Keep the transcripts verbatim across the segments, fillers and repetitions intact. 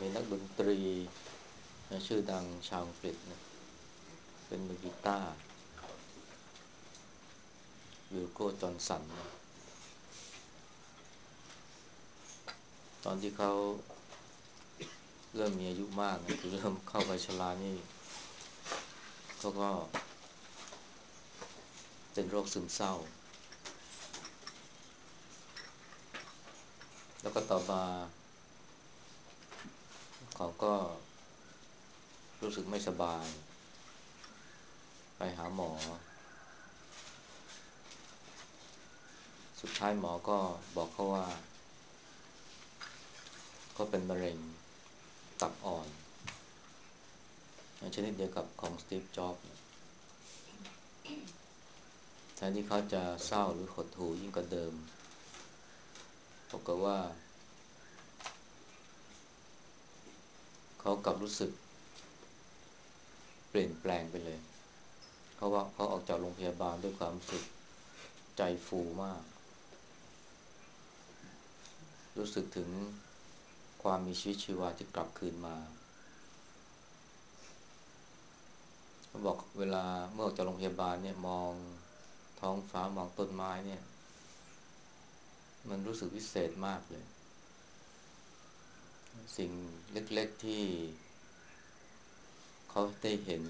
มีนักดนตรีนะชื่อดังชาวอังกฤษนะเป็นมือกีตาร์วิลโก้จอห์นสันนะตอนที่เขาเริ่มมีอายุมากนะคือเริ่มเข้าวัยชรานี่เขาก็เป็นโรคซึมเศร้าแล้วก็ต่อมาเขาก็รู้สึกไม่สบายไปหาหมอสุดท้ายหมอก็บอกเขาว่าเขาเป็นมะเร็งตับอ่อนชนิดเดียวกับของสตีฟจ็อบส์แทนที่เขาจะเศร้าหรือหดหู่ยิ่งกว่าเดิมปรากฏว่าเขากลับรู้สึกเปลี่ยนแปลงไปเลยเขาว่าเขาออกจากโรงพยาบาลด้วยความรู้สึกใจฟูมากรู้สึกถึงความมีชีวิตชีวาที่กลับคืนมาเขาบอกเวลาเมื่อออกจากโรงพยาบาลเนี่ยมองท้องฟ้ามองต้นไม้เนี่ยมันรู้สึกวิเศษมากเลยสิ่งเล็กๆที่เขาได้เห็น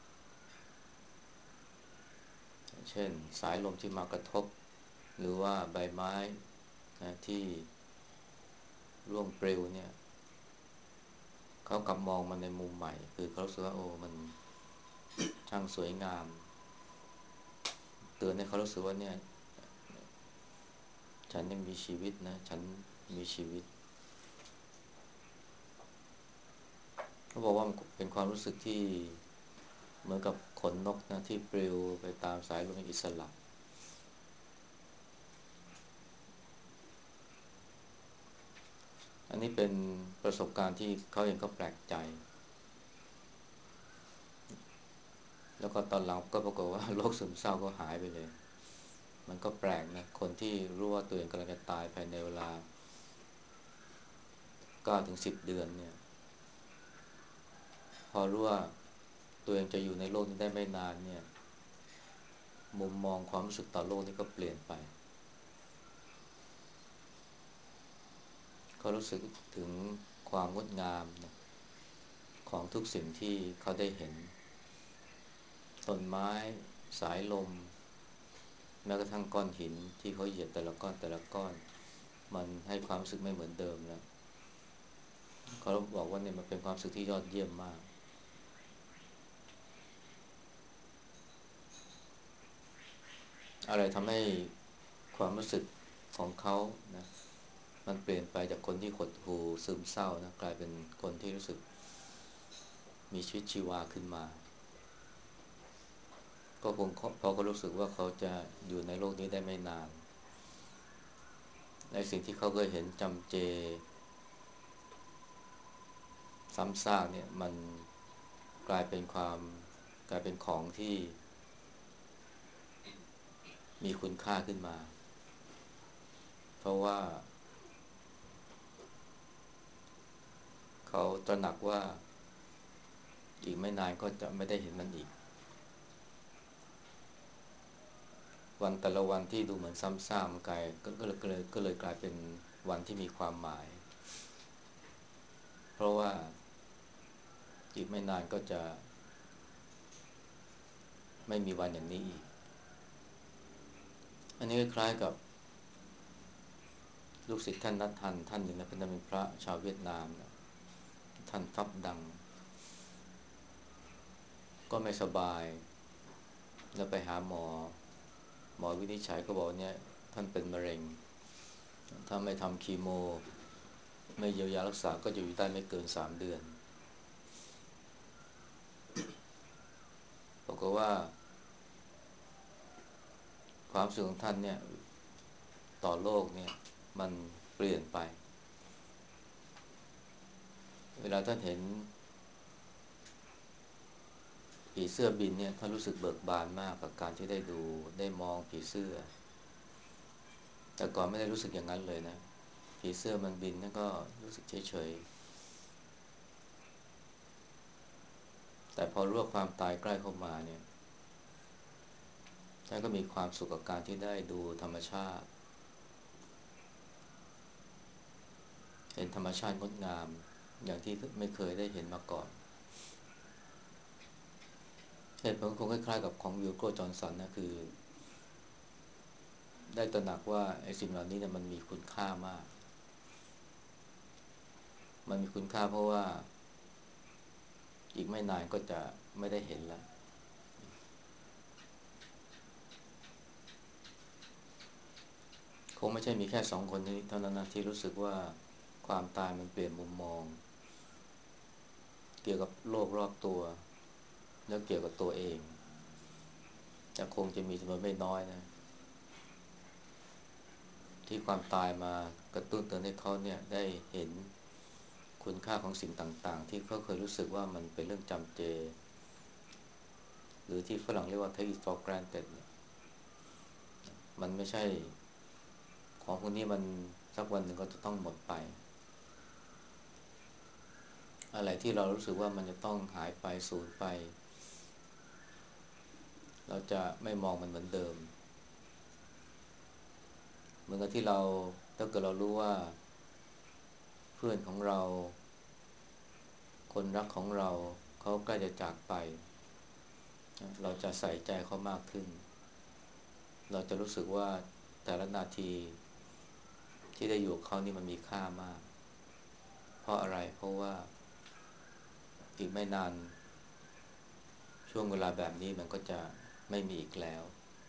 เช่นสายลมที่มากระทบหรือว่าใบไม้นะที่ร่วงปลิวเนี่ยเขากลับมองมันในมุมใหม่คือเขารู้สึกว่าโอ้มันช่างสวยงามเตือนให้เขารู้สึกว่าเนี่ยฉันยังมีชีวิตนะฉันมีชีวิตเขาบอกว่ามันเป็นความรู้สึกที่เหมือนกับขนนกนะที่ปลิวไปตามสายลมอย่างอิสระอันนี้เป็นประสบการณ์ที่เขาเองก็แปลกใจแล้วก็ตอนหลังก็ปรากฏว่าโรคซึมเศร้าก็หายไปเลยมันก็แปลกนะคนที่รู้ว่าตัวเองกำลังจะตายภายในเวลาเก้าถึงสิบเดือนเนี่ยพอรู้ว่าตัวเองจะอยู่ในโลกนี้ได้ไม่นานเนี่ยมุมมองความรู้สึกต่อโลกนี่ก็เปลี่ยนไปเขารู้สึกถึงความงดงามนะของทุกสิ่งที่เขาได้เห็นต้นไม้สายลมแม้กระทั่งก้อนหินที่เขาเหยียบแต่ละก้อนแต่ละก้อนมันให้ความรู้สึกไม่เหมือนเดิมแล้วเขาบอกว่าเนี่ยมันเป็นความรู้สึกที่ยอดเยี่ยมมากอะไรทำให้ความรู้สึกของเขานะมันเปลี่ยนไปจากคนที่หดหู่ซึมเศร้านะกลายเป็นคนที่รู้สึกมีชีวิตชีวาขึ้นมาก็คงเพราะเขารู้สึกว่าเขาจะอยู่ในโลกนี้ได้ไม่นานในสิ่งที่เขาเคยเห็นจำเจซ้ำซากเนี่ยมันกลายเป็นความกลายเป็นของที่มีคุณค่าขึ้นมาเพราะว่าเขาตระหนักว่าอีกไม่นานก็จะไม่ได้เห็นมันอีกวันแต่ละวันที่ดูเหมือนซ้ำซากมันกลายก็ก็เลยก็เลยก็เลยกลายเป็นวันที่มีความหมายเพราะว่าอีกไม่นานก็จะไม่มีวันอย่างนี้อีกอันนี้คล้ายกับลูกศิษย์ท่านนัทธันท่านหนึ่งนะเป็นพระชาวเวียดนามนะท่านฟับดังก็ไม่สบายแล้วไปหาหมอหมอวินิจฉัยก็บอกเนี่ยท่านเป็นมะเร็งถ้าไม่ทำคีโมไม่เยียวยารักษาก็จะอยู่ได้ไม่เกินสามเดือนบอกว่าความรู้สึกของท่านเนี่ยต่อโลกเนี่ยมันเปลี่ยนไปเวลาท่านเห็นผีเสื้อบินเนี่ยท่านรู้สึกเบิกบานมากกับการที่ได้ดูได้มองผีเสื้อแต่ก่อนไม่ได้รู้สึกอย่างนั้นเลยนะผีเสื้อมันบินนั่นก็รู้สึกเฉยแต่พอรู้ว่าความตายใกล้เข้ามาเนี่ยท่านก็มีความสุขกับการที่ได้ดูธรรมชาติเห็นธรรมชาติงดงามอย่างที่ไม่เคยได้เห็นมาก่อนเหตุผลคงคล้ายๆกับของวิลโกจอห์นสันนะคือได้ตระหนักว่าไอ้สิ่งเหล่านี้เนี่ยมันมีคุณค่ามากมันมีคุณค่าเพราะว่าอีกไม่นานก็จะไม่ได้เห็นแล้วคงไม่ใช่มีแค่สองคนนี้เท่านั้นนะที่รู้สึกว่าความตายมันเปลี่ยนมุมมองเกี่ยวกับโลกรอบตัวแล้วเกี่ยวกับตัวเองแต่คงจะมีจำนวนไม่น้อยนะที่ความตายมากระตุ้นเตือนให้เขาเนี่ยได้เห็นคุณค่าของสิ่งต่างๆที่เขาเคยรู้สึกว่ามันเป็นเรื่องจำเจหรือที่ฝรั่งเรียกว่า take it for granted เนี่ยมันไม่ใช่ของพวกนี้มันสักวันหนึ่งก็จะต้องหมดไปอะไรที่เรารู้สึกว่ามันจะต้องหายไปสูญไปเราจะไม่มองมันเหมือนเดิมเหมือนกับที่เราถ้าเกิดเรารู้ว่าเพื่อนของเราคนรักของเราเขาใกล้จะจากไปเราจะใส่ใจเขามากขึ้นเราจะรู้สึกว่าแต่ละนาทีที่ได้อยู่กับเขานี่มันมีค่ามากเพราะอะไรเพราะว่าอีกไม่นานช่วงเวลาแบบนี้มันก็จะไม่มีอีกแล้ว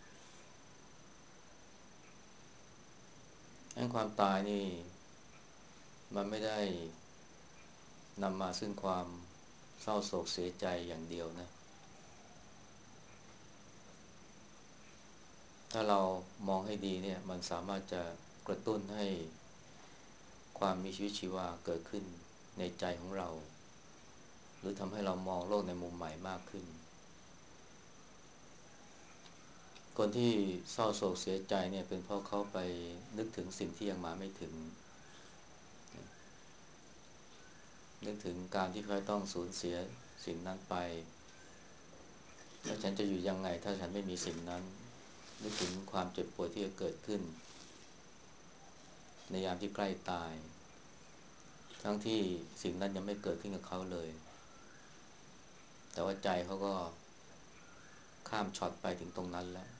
งั้นความตายนี่มันไม่ได้นำมาซึ่งความเศร้าโศกเสียใจอย่างเดียวนะถ้าเรามองให้ดีเนี่ยมันสามารถจะกระตุ้นให้ความมีชีวิตชีวาเกิดขึ้นในใจของเราหรือทำให้เรามองโลกในมุมใหม่มากขึ้นคนที่เศร้าโศกเสียใจเนี่ยเป็นเพราะเขาไปนึกถึงสิ่งที่ยังมาไม่ถึงนึกถึงการที่เขาต้องสูญเสียสิ่งนั้นไปแล้วฉันจะอยู่ยังไงถ้าฉันไม่มีสิ่งนั้นนึกถึงความเจ็บปวดที่จะเกิดขึ้นในยามที่ใกล้ตายทั้งที่สิ่งนั้นยังไม่เกิดขึ้นกับเขาเลยแต่ว่าใจเขาก็ข้ามช็อตไปถึงตรงนั้นแล้ว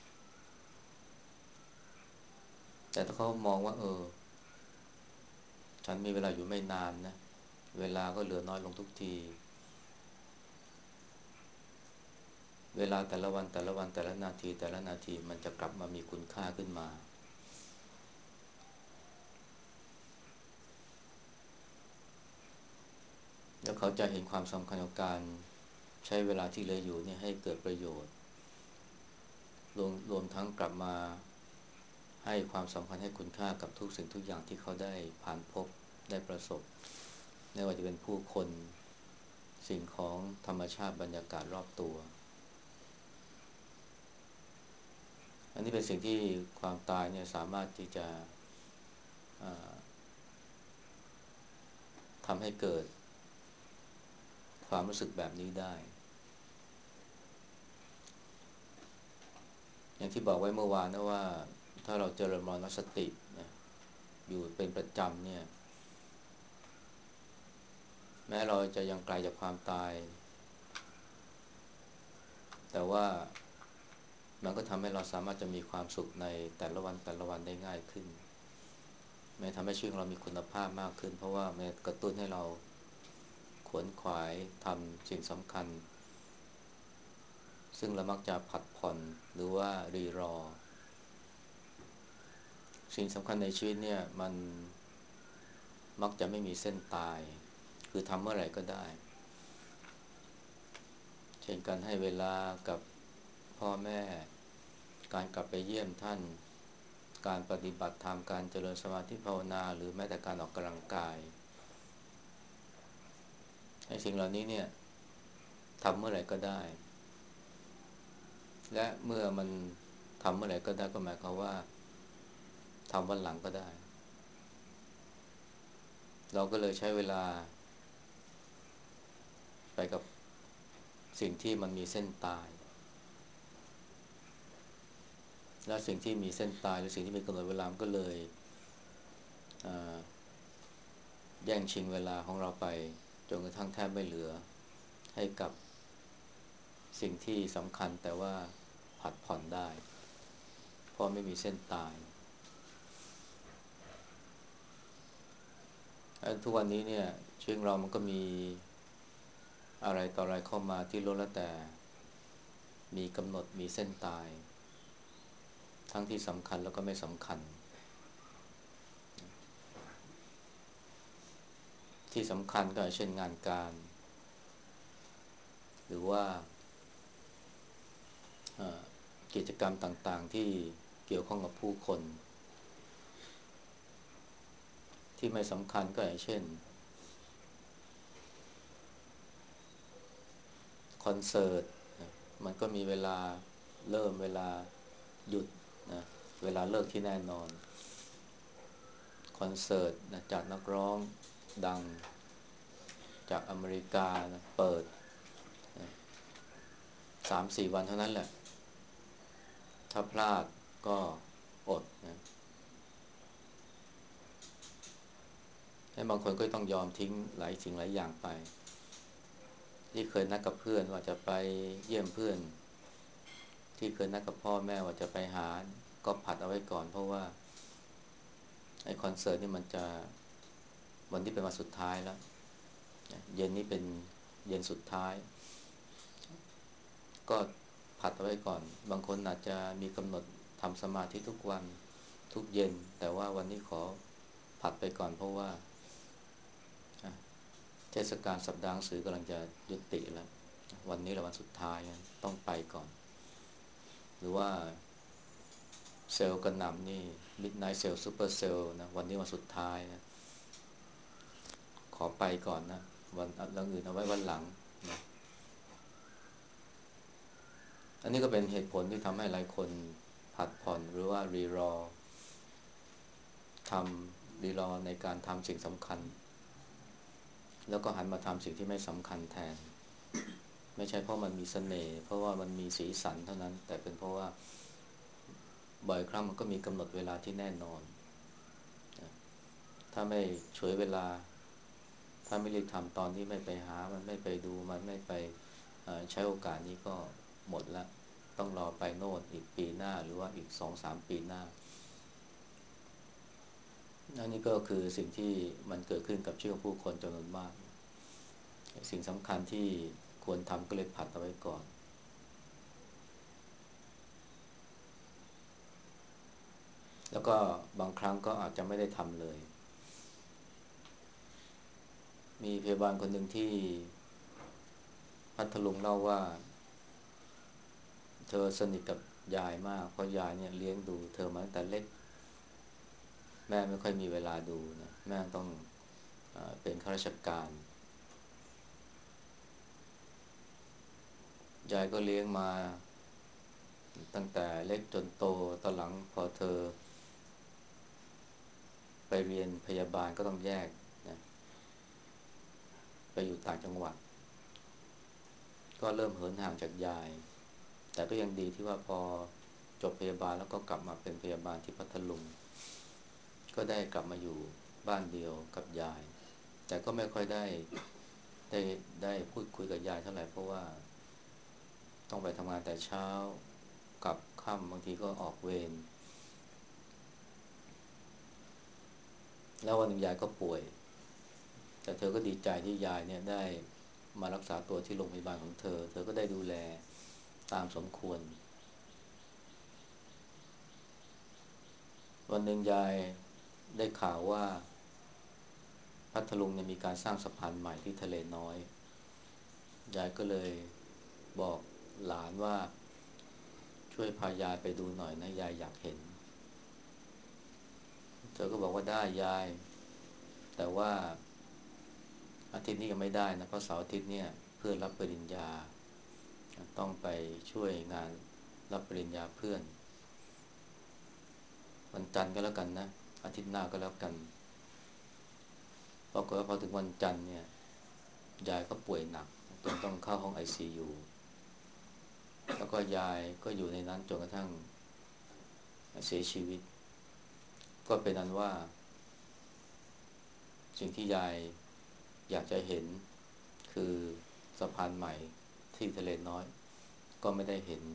แต่ถ้าเขามองว่าเออฉันมีเวลาอยู่ไม่นานนะเวลาก็เหลือน้อยลงทุกทีเวลาแต่ละวันแต่ละวันแต่ละนาทีแต่ละนาทีมันจะกลับมามีคุณค่าขึ้นมาแล้วเขาจะเห็นความสำคัญของการใช้เวลาที่เหลืออยู่เนี่ยให้เกิดประโยชน์รวมรวมทั้งกลับมาให้ความสำคัญให้คุณค่ากับทุกสิ่งทุกอย่างที่เขาได้ผ่านพบได้ประสบไม่ว่าจะเป็นผู้คนสิ่งของธรรมชาติบรรยากาศรอบตัวอันนี้เป็นสิ่งที่ความตายเนี่ยสามารถที่จะทำให้เกิดความรู้สึกแบบนี้ได้อย่างที่บอกไว้เมื่อวานนะว่าถ้าเราเจริญมรณสตินะอยู่เป็นประจำเนี่ยแม้เราจะยังไกลจากความตายแต่ว่ามันก็ทำให้เราสามารถจะมีความสุขในแต่ละวันแต่ละวันได้ง่ายขึ้นมันทำให้ชีวิตของเรามีคุณภาพมากขึ้นเพราะว่ามันกระตุ้นให้เราขวนขวายทำสิ่งสำคัญซึ่งเรามักจะผัดผ่อนหรือว่ารีรอสิ่งสำคัญในชีวิตเนี่ยมันมักจะไม่มีเส้นตายคือทำเมื่อไหร่ก็ได้เช่นการให้เวลากับพ่อแม่การกลับไปเยี่ยมท่านการปฏิบัติธรรมการเจริญสมาธิภาวนาหรือแม้แต่การออกกำลังกายไอ้สิ่งเหล่านี้เนี่ยทำเมื่อไหร่ก็ได้และเมื่อมันทำเมื่อไหร่ก็ได้ก็หมายความว่าทำวันหลังก็ได้เราก็เลยใช้เวลาไปกับสิ่งที่มันมีเส้นตายและสิ่งที่มีเส้นตายหรือสิ่งที่มีกำหนดเวลามันก็เลยแย่งชิงเวลาของเราไปจนกระทั่งแทบไม่เหลือให้กับสิ่งที่สำคัญแต่ว่าผัดผ่อนได้เพราะไม่มีเส้นตายทุกวันนี้เนี่ยชีวิตเรามันก็มีอะไรต่ออะไรเข้ามาที่ล้วนแล้วแต่มีกำหนดมีเส้นตายทั้งที่สำคัญแล้วก็ไม่สำคัญที่สำคัญก็เช่นงานการหรือว่ากิจกรรมต่างๆที่เกี่ยวข้องกับผู้คนที่ไม่สำคัญก็อย่างเช่นคอนเสิร์ตมันก็มีเวลาเริ่มเวลาหยุดนะเวลาเลิกที่แน่นอนคอนเสิร์ตนะจากนักร้องดังจากอเมริกานะเปิดสามสี่วันเท่านั้นแหละถ้าพลาดก็อดนะให้บางคนก็ต้องยอมทิ้งหลายสิ่งหลายอย่างไปที่เคยนัดกับเพื่อนว่าจะไปเยี่ยมเพื่อนที่เคยนัดกับพ่อแม่ว่าจะไปหาก็ผัดเอาไว้ก่อนเพราะว่าไอ้คอนเสิร์ตนี่มันจะวันที่เป็นวันสุดท้ายแล้วเย็นนี้เป็นเย็นสุดท้ายก็ผัดเอาไว้ก่อนบางคนอาจจะมีกำหนดทำสมาธิทุกวันทุกเย็นแต่ว่าวันนี้ขอผัดไปก่อนเพราะว่าเทศกาลสัปดาห์หนังสือกำลังจะยุติแล้ววันนี้แหละวันสุดท้ายต้องไปก่อนหรือว่าเซลล์กระหน่ำนี่ Midnight Sale Super Sale นะวันนี้วันสุดท้ายนะขอไปก่อนนะวันเรื่องอื่นเอาไว้วันหลังนะอันนี้ก็เป็นเหตุผลที่ทำให้หลายคนผัดผ่อนหรือว่ารีรอทำรีรอในการทำสิ่งสำคัญแล้วก็หันมาทำสิ่งที่ไม่สำคัญแทนไม่ใช่เพราะมันมีเสน่ห์เพราะว่ามันมีสีสันเท่านั้นแต่เป็นเพราะว่าบ่อยครั้งมันก็มีกำหนดเวลาที่แน่นอนถ้าไม่ฉวยเวลาถ้าไม่รีบทำตอนนี้ไม่ไปหามันไม่ไปดูมันไม่ไปใช้โอกาสนี้ก็หมดละต้องรอไปโน่นอีกปีหน้าหรือว่าอีกสองสามปีหน้าอันนี้ก็คือสิ่งที่มันเกิดขึ้นกับชีวิตของผู้คนจำนวนมากสิ่งสำคัญที่ควรทำก็เลยผัดเอาไว้ก่อนแล้วก็บางครั้งก็อาจจะไม่ได้ทำเลยมีพยาบาลคนหนึ่งที่พัทลุงเล่าว่าเธอสนิทกับยายมากเพราะยายเนี่ยเลี้ยงดูเธอมาตั้งแต่เล็กแม่ไม่ค่อยมีเวลาดูนะแม่ต้องเอ่อเป็นข้าราชการยายก็เลี้ยงมาตั้งแต่เล็กจนโตตอนหลังพอเธอไปเรียนพยาบาลก็ต้องแยกนะไปอยู่ต่างจังหวัดก็เริ่มเหินห่างจากยายแต่ก็ยังดีที่ว่าพอจบพยาบาลแล้วก็กลับมาเป็นพยาบาลที่พัทลุงก็ได้กลับมาอยู่บ้านเดียวกับยายแต่ก็ไม่ค่อยได้ได้ได้พูดคุยกับยายเท่าไหร่เพราะว่าต้องไปทำงานแต่เช้ากลับค่ำบางทีก็ออกเวรแล้ววันหนึ่งยายก็ป่วยแต่เธอก็ดีใจที่ยายเนี่ยได้มารักษาตัวที่โรงพยาบาลของเธอเธอก็ได้ดูแลตามสมควรวันหนึ่งยายได้ข่าวว่าพัทลุงเนี่ยมีการสร้างสะพานใหม่ที่ทะเลน้อยยายก็เลยบอกหลานว่าช่วยพายายไปดูหน่อยนะยายอยากเห็นเธอก็บอกว่าได้ยายแต่ว่าอาทิตย์นี้ยังไม่ได้นะเพราะเสาร์อาทิตย์เนี่ยเพื่อนรับปริญญาต้องไปช่วยงานรับปริญญาเพื่อนวันจันทร์ก็แล้วกันนะอาทิตย์หน้าก็แล้วกันปรากฏว่าพอถึงวันจันทร์เนี่ยยายก็ป่วยหนักจนต้องเข้าห้อง ไอ ซี ยู แล้วก็ยายก็อยู่ในนั้นจนกระทั่งเสียชีวิตก็เป็นนั้นว่าสิ่งที่ยายอยากจะเห็นคือสะพานใหม่ที่ทะเลน้อยก็ไม่ได้เห็น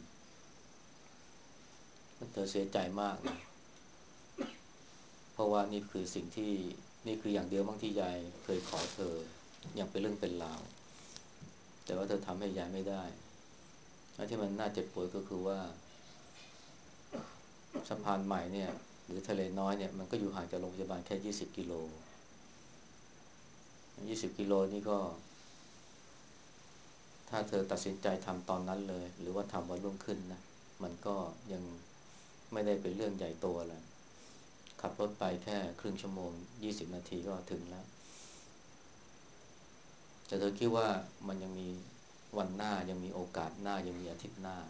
เธอเสียใจมากนะเพราะว่านี่คือสิ่งที่นี่คืออย่างเดียวบางที่ยายเคยขอเธออย่างเป็นเรื่องเป็นราวแต่ว่าเธอทำให้ยายไม่ได้และที่มันน่าเจ็บปวดก็คือว่าสะพานใหม่เนี่ยหรือทะเลน้อยเนี่ยมันก็อยู่ห่างจากโรงพยาบาลแค่ยี่สิบกิโลยี่สิบกิโลนี่ก็ถ้าเธอตัดสินใจทำตอนนั้นเลยหรือว่าทำวันรุ่งขึ้นนะมันก็ยังไม่ได้เป็นเรื่องใหญ่โตอะไรขับรถไปแค่ครึ่งชั่วโมงยี่สิบนาทีก็ถึงแล้วแต่เธอคิดว่ามันยังมีวันหน้ายังมีโอกาสหน้ายังมีอาทิตย์หน้า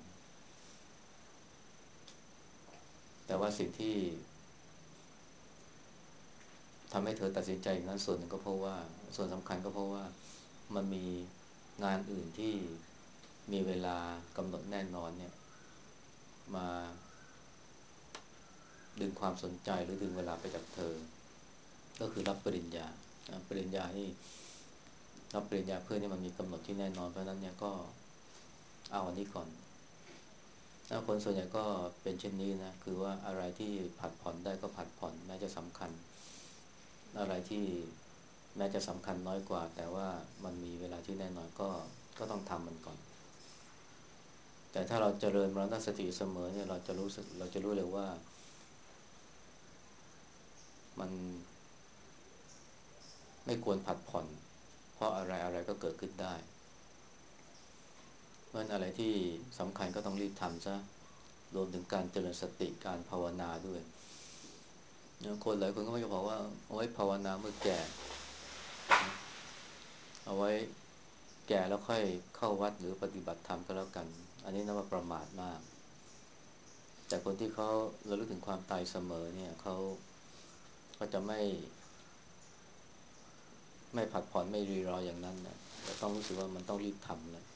แต่ว่าสิ่งที่ทำให้เธอตัดสินใจอย่างนั้นส่วนหนึ่งก็เพราะว่าส่วนสำคัญก็เพราะว่ามันมีงานอื่นที่มีเวลากำหนดแน่นอนเนี่ยมาดึงความสนใจหรือดึงเวลาไปจากเธอก็คือรับปริญญาปริญญานี่รับปริญญาเพื่อนนี่มันมีกำหนดที่แน่นอนเพราะนั้นเนี่ยก็เอาอันนี้ก่อนถ้าคนส่วนใหญ่ก็เป็นเช่นนี้นะคือว่าอะไรที่ผัดผ่อนได้ก็ผัดผ่อนแม้จะสำคัญอะไรที่แม้จะสำคัญน้อยกว่าแต่ว่ามันมีเวลาที่แน่นอนก็ก็ต้องทำมันก่อนแต่ถ้าเราเจริญมรณสติเสมอเนี่ยเราจะรู้สึกเราจะรู้เลยว่ามันไม่ควรผัดผ่อนเพราะอะไรอะไรก็เกิดขึ้นได้เพราะอะไรที่สำคัญก็ต้องรีบทำซะรวมถึงการเจริญสติการภาวนาด้วยคนหลายคนก็ไม่จะบอกว่าเอาไว้ภาวนาเมื่อแก่เอาไว้แก่แล้วค่อยเข้าวัดหรือปฏิบัติธรรมก็แล้วกันอันนี้นับว่าประมาทมากแต่คนที่เขาระลึกถึงความตายเสมอเนี่ยเขาก็จะไม่ไม่ผัดผ่อนไม่รีรออย่างนั้นนะแต่ต้องรู้สึกว่ามันต้องรีบทำนะ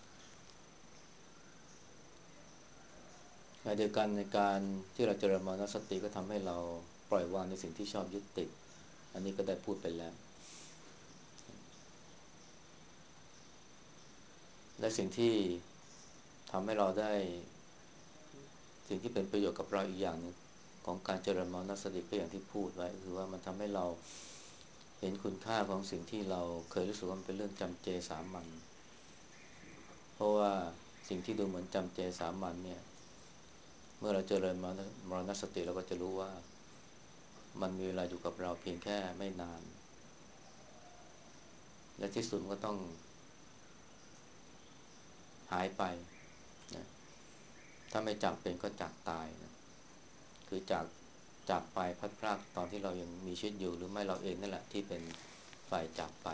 ในเดียวกันในการที่เราเจริญมรณสติก็ทำให้เราปล่อยวางในสิ่งที่ชอบยึดติดอันนี้ก็ได้พูดไปแล้วและสิ่งที่ทำให้เราได้สิ่งที่เป็นประโยชน์กับเราอีกอย่างหนึ่งของการเจริญมรณสติก็อย่างที่พูดไว้คือว่ามันทำให้เราเห็นคุณค่าของสิ่งที่เราเคยรู้สึกว่ามันเป็นเรื่องจำเจสามัญเพราะว่าสิ่งที่ดูเหมือนจำเจสามัญเนี่ยเมื่อเราเจริญมรณสติเราก็จะรู้ว่ามันมีเวลาอยู่กับเราเพียงแค่ไม่นานและที่สุดมันก็ต้องหายไปนะถ้าไม่จากเป็นก็จากตายนะคือจากจากไปพัดพรากตอนที่เรายังมีชีวิตอยู่หรือไม่เราเองนั่นแหละที่เป็นฝ่ายจากไป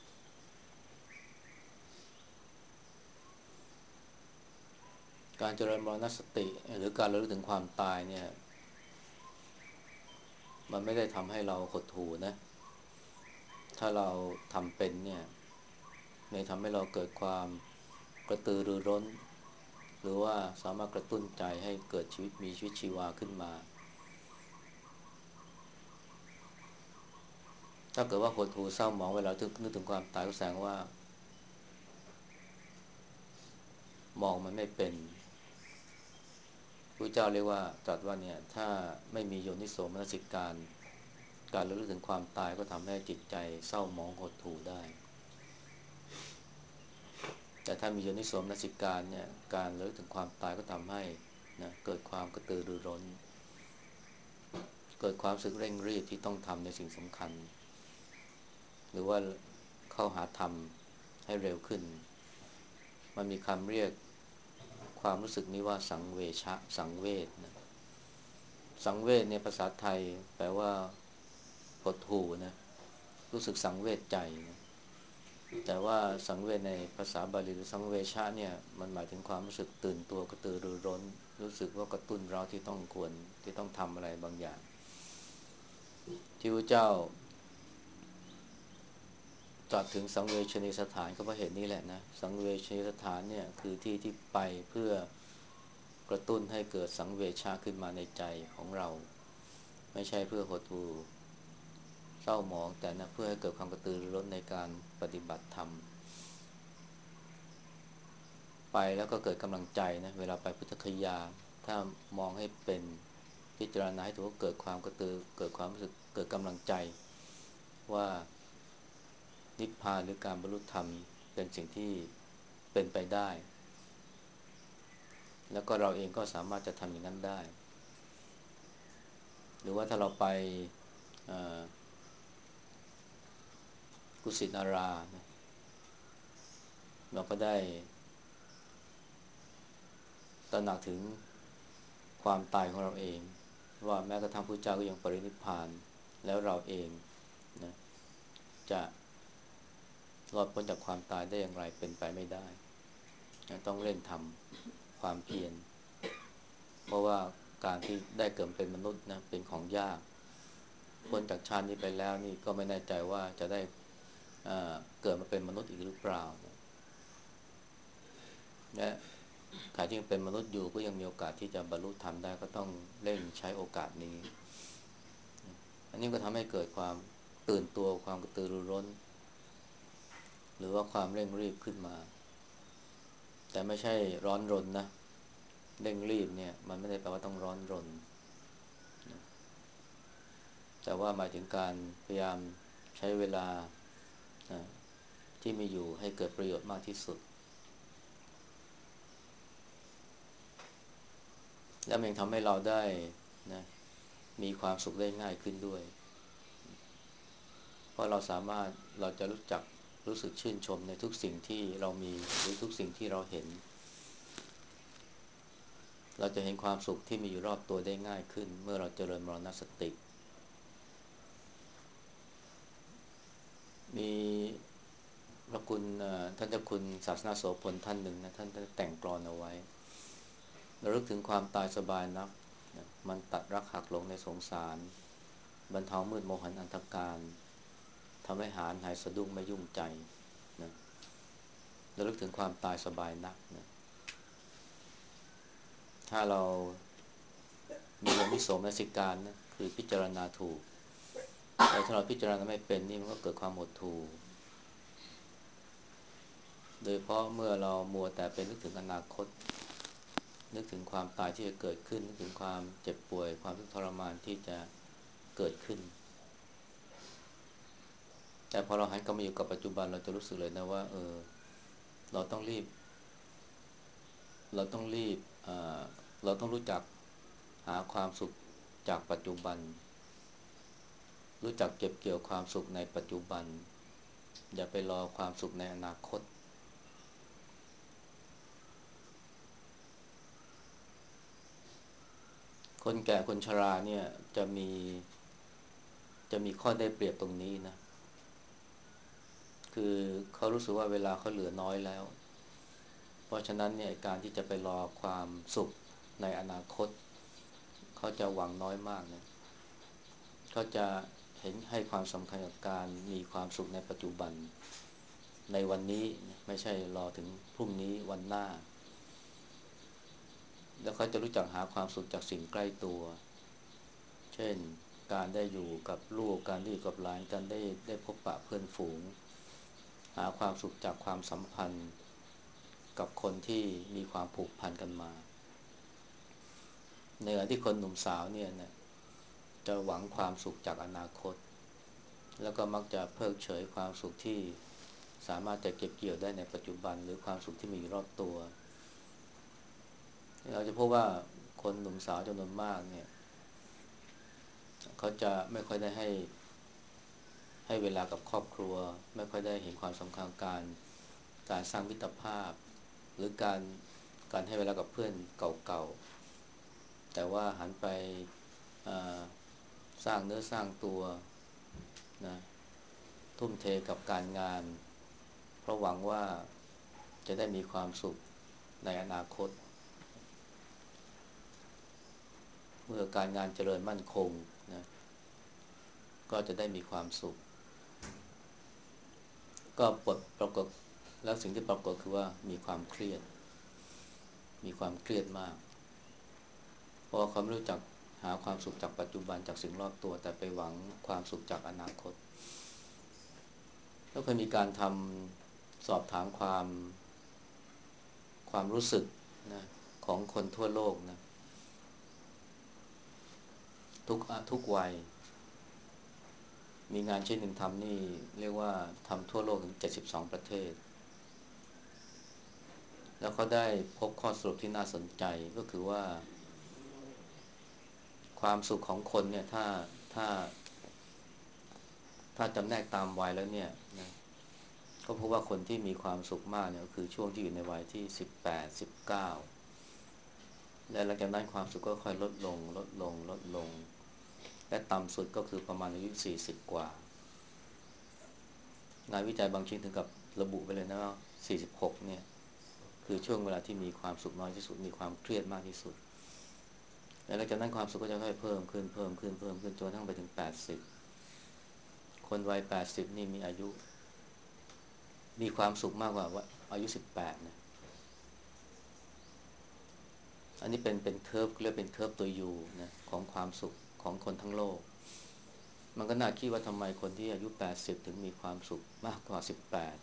การเจริญมรณสติหรือการระลึกถึงความตายเนี่ยมันไม่ได้ทำให้เราหดหู่นะถ้าเราทำเป็นเนี่ยในทำให้เราเกิดความกระตือรือร้นหรือว่าสามารถกระตุ้นใจให้เกิดชีวิตมีชีวิตชีวาขึ้นมาถ้าเกิดว่าหดหู่เศร้าหมองเวลานึกถึงความตายก็แสดงว่ามองมันไม่เป็นพระเจ้าเรียกว่าตรัสว่าเนี่ยถ้าไม่มีโยนิโสมนสิการการระลึกถึงความตายก็ทำให้จิตใจเศร้าหมองหดหู่ได้แต่ถ้ามีโยนิโสมนสิการเนี่ยการระลึกถึงความตายก็ทำให้นะเกิดความกระตือรือร้นเกิดความสึกเร่งรีบที่ต้องทำในสิ่งสำคัญหรือว่าเข้าหาธรรมให้เร็วขึ้นมันมีคำเรียกความรู้สึกนี้ว่าสังเวชะสังเวชนะสังเวชเนี่ยภาษาไทยแปลว่าหดหู่นะรู้สึกสังเวชใจนะแต่ว่าสังเวชในภาษาบาลีหรือสังเวชะเนี่ยมันหมายถึงความรู้สึกตื่นตัวกระตือรือร้นรู้สึกว่ากระตุ้นเราที่ต้องควรที่ต้องทำอะไรบางอย่างที่พระเจ้าตรัสถึงสังเวชนียสถานก็เพราะเหตุนี้แหละนะสังเวชนียสถานเนี่ยคือที่ที่ไปเพื่อกระตุ้นให้เกิดสังเวชชาขึ้นมาในใจของเราไม่ใช่เพื่อหดหู่เศร้าหมองแต่นะเพื่อให้เกิดความกระตือรือร้นในการปฏิบัติธรรมไปแล้วก็เกิดกำลังใจนะเวลาไปพุทธคยาถ้ามองให้เป็นพิจารณาให้ถูกเกิดความกระตือเกิดความรู้สึกเกิดกำลังใจว่านิพพานหรือการบรรลุธรรมเป็นสิ่งที่เป็นไปได้แล้วก็เราเองก็สามารถจะทำอย่างนั้นได้หรือว่าถ้าเราไปกุสินารานะเราก็ได้ตระหนักถึงความตายของเราเองว่าแม้กระทั่งพระเจ้าก็ยังปรินิพพานแล้วเราเองนะจะรอดพ้นจากความตายได้อย่างไรเป็นไปไม่ได้นะต้องเร่งทำความเพียรเพราะว่าการที่ได้เกิดเป็นมนุษย์นะเป็นของยากพ้นจากชาตินี้ไปแล้วนี่ก็ไม่แน่ใจว่าจะได้เกิดมาเป็นมนุษย์อีกหรือเปล่าและใครที่ยังเป็นมนุษย์อยู่ก็ยังมีโอกาสที่จะบรรลุธรรมได้ก็ต้องเร่งใช้โอกาสนี้อันนี้ก็ทำให้เกิดความตื่นตัวความกระตือรือร้นหรือว่าความเร่งรีบขึ้นมาแต่ไม่ใช่ร้อนรนนะเร่งรีบเนี่ยมันไม่ได้แปลว่าต้องร้อนรนแต่ว่าหมายถึงการพยายามใช้เวลาที่มีอยู่ให้เกิดประโยชน์มากที่สุดและมันยังทำให้เราได้นะมีความสุขได้ง่ายขึ้นด้วยเพราะเราสามารถเราจะรู้จักรู้สึกชื่นชมในทุกสิ่งที่เรามีหรือทุกสิ่งที่เราเห็นเราจะเห็นความสุขที่มีอยู่รอบตัวได้ง่ายขึ้นเมื่อเราเจริญมรณสติมีพระคุณท่านเจ้าคุณศาสนาโสพลท่านหนึ่งนะท่านได้แต่งกลอนเอาไว้ระลึกถึงความตายสบายนักมันตัดรักหักหลงในสงสารบรรเทามืดโมหันอันธการทำให้หายหายสะดุ้งไม่ยุ่งใจนะระลึกถึงความตายสบายนักนะถ้าเรามีอนิสงส์ในสิการนะคือพิจารณาถูกแต่ถ้าเราพิจารณาไม่เป็นนี่มันก็เกิดความหดหู่โดยเพราะเมื่อเรามัวแต่ไปนึกถึงอนาคตนึกถึงความตายที่จะเกิดขึ้นนึกถึงความเจ็บป่วยความทุกข์ทรมานที่จะเกิดขึ้นแต่พอเราหันกลับมาอยู่กับปัจจุบันเราจะรู้สึกเลยนะว่าเออเราต้องรีบเราต้องรีบเอ่อเราต้องรู้จักหาความสุขจากปัจจุบันรู้จักเก็บเกี่ยวความสุขในปัจจุบันอย่าไปรอความสุขในอนาคตคนแก่คนชราเนี่ยจะมีจะมีข้อได้เปรียบตรงนี้นะคือเขารู้สึกว่าเวลาเขาเหลือน้อยแล้วเพราะฉะนั้นเนี่ยการที่จะไปรอความสุขในอนาคตเขาจะหวังน้อยมากนะเขาจะเห็นให้ความสำคัญกับการมีความสุขในปัจจุบันในวันนี้ไม่ใช่รอถึงพรุ่งนี้วันหน้าแล้วเขาจะรู้จักหาความสุขจากสิ่งใกล้ตัวเช่นการได้อยู่กับลูกการได้อยู่กับหลานการได้ได้พบปะเพื่อนฝูงหาความสุขจากความสัมพันธ์กับคนที่มีความผูกพันกันมาในขณะที่คนหนุ่มสาวเนี่ยนะจะหวังความสุขจากอนาคตแล้วก็มักจะเพิกเฉยความสุขที่สามารถจะเก็บเกี่ยวได้ในปัจจุบันหรือความสุขที่มีอยู่รอบตัวเราจะพบว่าคนหนุ่มสาวจำนวนมากเนี่ยเขาจะไม่ค่อยได้ให้ให้เวลากับครอบครัวไม่ค่อยได้เห็นความสำคัญการการสร้างมิตรภาพหรือการการให้เวลากับเพื่อนเก่าๆแต่ว่าหันไปสร้างเนื้อสร้างตัวนะทุ่มเทกับการงานเพราะหวังว่าจะได้มีความสุขในอนาคตเมื่อการงานเจริญมั่นคงนะก็จะได้มีความสุขก็ปลดปรากฏแล้วสิ่งที่ปรากฏคือว่ามีความเครียดมีความเครียดมากเพราะว่าเขาไม่รู้จักหาความสุขจากปัจจุบันจากสิ่งรอบตัวแต่ไปหวังความสุขจากอนาคตแล้วเคยมีการทำสอบถามความความรู้สึกนะของคนทั่วโลกนะทุกทุกวัยมีงานชิ้นหนึ่งทำนี่เรียกว่าทำทั่วโลกถึงเจ็ดสิบสองประเทศแล้วเขาได้พบข้อสรุปที่น่าสนใจก็คือว่าความสุขของคนเนี่ยถ้าถ้าถ้าจำแนกตามวัยแล้วเนี่ยนะก็พบว่าคนที่มีความสุขมากเนี่ยก็คือช่วงที่อยู่ในวัยที่สิบแปด สิบเก้าและหลังจากนั้นความสุขก็ค่อยลดลงลดลงลดลงและต่ำสุดก็คือประมาณอายุสี่สิบกว่างานวิจัยบางชิ้นถึงกับระบุไปเลยนะว่าสี่สิบหกเนี่ยคือช่วงเวลาที่มีความสุขน้อยที่สุดมีความเครียดมากที่สุดและหลังจากนั้นความสุขก็จะค่อยเพิ่มขึ้นเพิ่มขึ้นเพิ่มขึ้นจนกระทั่งไปถึงแปดสิบคนวัยแปดสิบนี่มีอายุมีความสุขมากกว่าอายุสิบแปดนะอันนี้เป็นเป็นเคอร์ฟเรียกเป็นเคอร์ฟตัวยูนะของความสุขของคนทั้งโลกมันก็น่าคิดว่าทำไมคนที่อายุแปดสิบถึงมีความสุขมากกว่าสิบแปด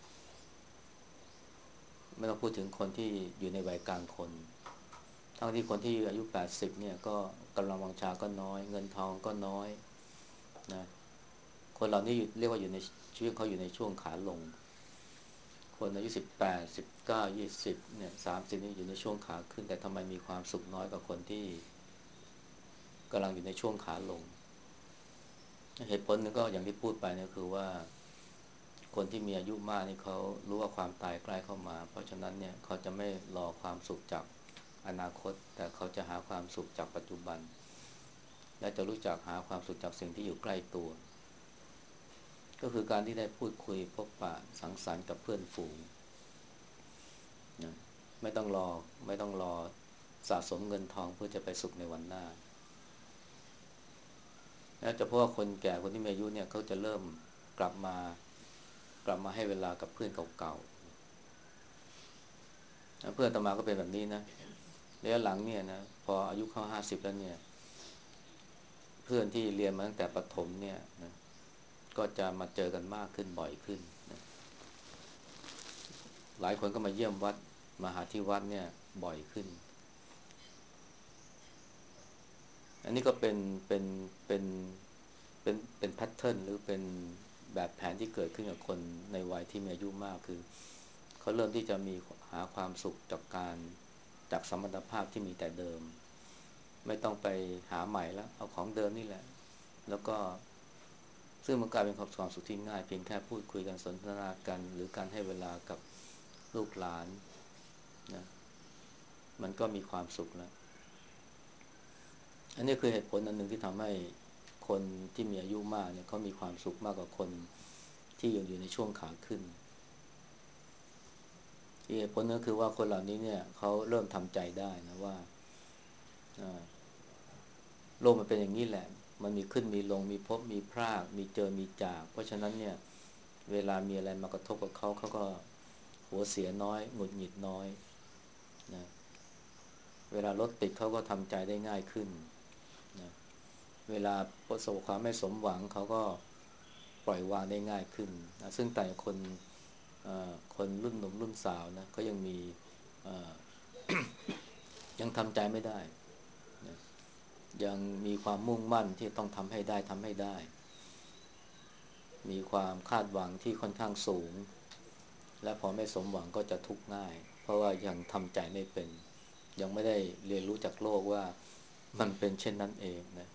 ไม่ต้องพูดถึงคนที่อยู่ในวัยกลางคนทั้งที่คนที่อายุแปดสิบเนี่ยก็กำลังวังชาก็น้อยเงินทองก็น้อยนะคนเหล่านี้เรียกว่าอยู่ในชีวิตเขาอยู่ในช่วงขาลงคนอายุสิบแปด สิบเก้า ยี่สิบเนี่ยสามสิบนี่อยู่ในช่วงขาขึ้นแต่ทำไมมีความสุขน้อยกว่าคนที่กำลังอยู่ในช่วงขาลงเหตุผลนึงก็อย่างที่พูดไปนะคือว่าคนที่มีอายุมากนี่เขารู้ว่าความตายใกล้เข้ามาเพราะฉะนั้นเนี่ยเขาจะไม่รอความสุขจากอนาคตแต่เขาจะหาความสุขจากปัจจุบันและจะรู้จักหาความสุขจากสิ่งที่อยู่ใกล้ตัวก็คือการที่ได้พูดคุยพบปะสังสรรค์กับเพื่อนฝูงนะไม่ต้องรอไม่ต้องรอสะสมเงินทองเพื่อจะไปสุขในวันหน้าและจะเพราะว่าคนแก่คนที่มีอายุเนี่ยเขาจะเริ่มกลับมากลับมาให้เวลากับเพื่อนเก่าๆเพื่อนต่อมาก็เป็นแบบนี้นะระยะหลังเนี่ยนะพออายุเข้าห้าสิบแล้วเนี่ยเพื่อนที่เรียนมาตั้งแต่ประถมเนี่ยนะก็จะมาเจอกันมากขึ้นบ่อยขึ้นนะหลายคนก็มาเยี่ยมวัดมาหาที่วัดเนี่ยบ่อยขึ้นอันนี้ก็เป็นเป็นเป็นเป็นเป็นแพทเทิร์นหรือเป็นแบบแผนที่เกิดขึ้นกับคนในวัยที่มีอายุมากคือเขาเริ่มที่จะมีหาความสุขจากการจากสมรรถภาพที่มีแต่เดิมไม่ต้องไปหาใหม่แล้วเอาของเดิมนี่แหละแล้วก็ซึ่งมันกลายเป็นความสุขที่ง่ายเพียงแค่พูดคุยกันสนทนากันหรือการให้เวลากับลูกหลานนะมันก็มีความสุขแล้วอันนี้คือเหตุผลอันหนึ่งที่ทำให้คนที่มีอายุมากเนี่ยเขามีความสุขมากกว่าคนที่ยังอยู่ในช่วงขาขึ้นอีกเหตุผลนึงคือว่าคนเหล่านี้เนี่ยเขาเริ่มทำใจได้นะว่าโลกมันเป็นอย่างนี้แหละมันมีขึ้นมีลงมีพบมีพรากมีเจอมีจากเพราะฉะนั้นเนี่ยเวลามีอะไรมากระทบกับเขาเขาก็หัวเสียน้อยหงุดหงิดน้อยนะเวลารถติดเขาก็ทำใจได้ง่ายขึ้นนะเวลาประสบความไม่สมหวังเขาก็ปล่อยวางได้ง่ายขึ้นนะซึ่งแต่คนคนรุ่นหนุ่มรุ่นสาวนะก็ยังมียังทำใจไม่ได้นะยังมีความมุ่งมั่นที่ต้องทำให้ได้ทำให้ได้มีความคาดหวังที่ค่อนข้างสูงและพอไม่สมหวังก็จะทุกข์ง่ายเพราะว่ายังทำใจไม่เป็นยังไม่ได้เรียนรู้จากโลกว่ามันเป็นเช่นนั้นเองนะ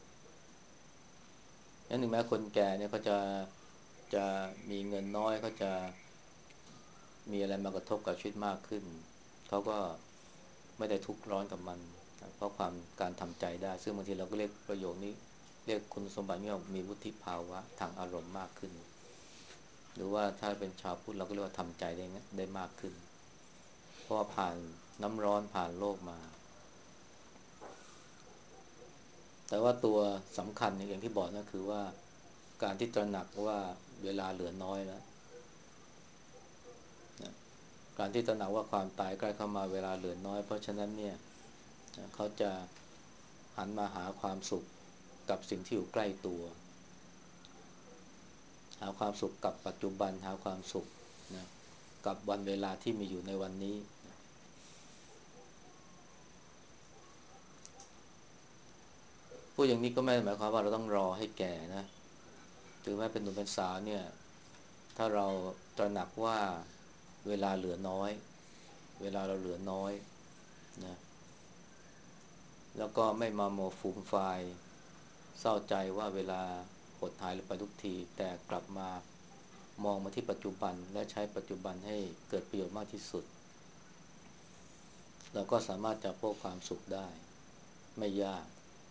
งั้นถึงแม้คนแก่เนี่ยเขาจะจะมีเงินน้อยเขาจะมีอะไรมากระทบกับชีวิตมากขึ้นเขาก็ไม่ได้ทุกข์ร้อนกับมันเพราะความการทำใจได้ซึ่งบางทีเราก็เรียกประโยคนี้เรียกคุณสมบัตินี้ว่ามีวุฒิภาวะทางอารมณ์มากขึ้นหรือว่าถ้าเป็นชาวพุทธเราก็เรียกว่าทำใจได้ได้มากขึ้นเพราะว่าผ่านน้ำร้อนผ่านโลกมาแต่ว่าตัวสำคัญอย่างที่บอกนะคือว่าการที่ตระหนักว่าเวลาเหลือน้อยแล้วการที่ตระหนักว่าความตายใกล้เข้ามาเวลาเหลือน้อยเพราะฉะนั้นเนี่ยเขาจะหันมาหาความสุขกับสิ่งที่อยู่ใกล้ตัวหาความสุขกับปัจจุบันหาความสุขนะกับวันเวลาที่มีอยู่ในวันนี้พูดอย่างนี้ก็ไม่ได้หมายความว่าเราต้องรอให้แก่นะถึงแม้เป็นหนุ่มเป็นสาวเนี่ยถ้าเราตระหนักว่าเวลาเหลือน้อยเวลาเราเหลือน้อยนะแล้วก็ไม่มาโมวฟูมฟายเศร้าใจว่าเวลาหดหายไปทุกทีแต่กลับมามองมาที่ปัจจุบันและใช้ปัจจุบันให้เกิดประโยชน์มากที่สุดเราก็สามารถจะพบความสุขได้ไม่ยาก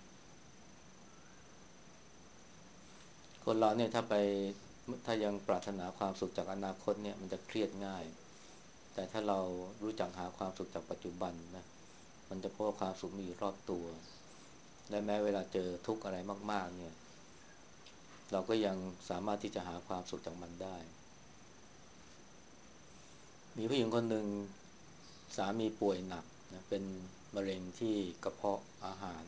คนเราเนี่ยถ้าไปถ้ายังปรารถนาความสุขจากอนาคตเนี่ยมันจะเครียดง่ายแต่ถ้าเรารู้จักหาความสุขจากปัจจุบันนะมันจะพบว่าความสุขมีอยู่รอบตัวและแม้เวลาเจอทุกข์อะไรมากๆเนี่ยเราก็ยังสามารถที่จะหาความสุขจากมันได้มีผู้หญิงคนหนึ่งสามีป่วยหนักนะเป็นมะเร็งที่กระเพาะอาหาร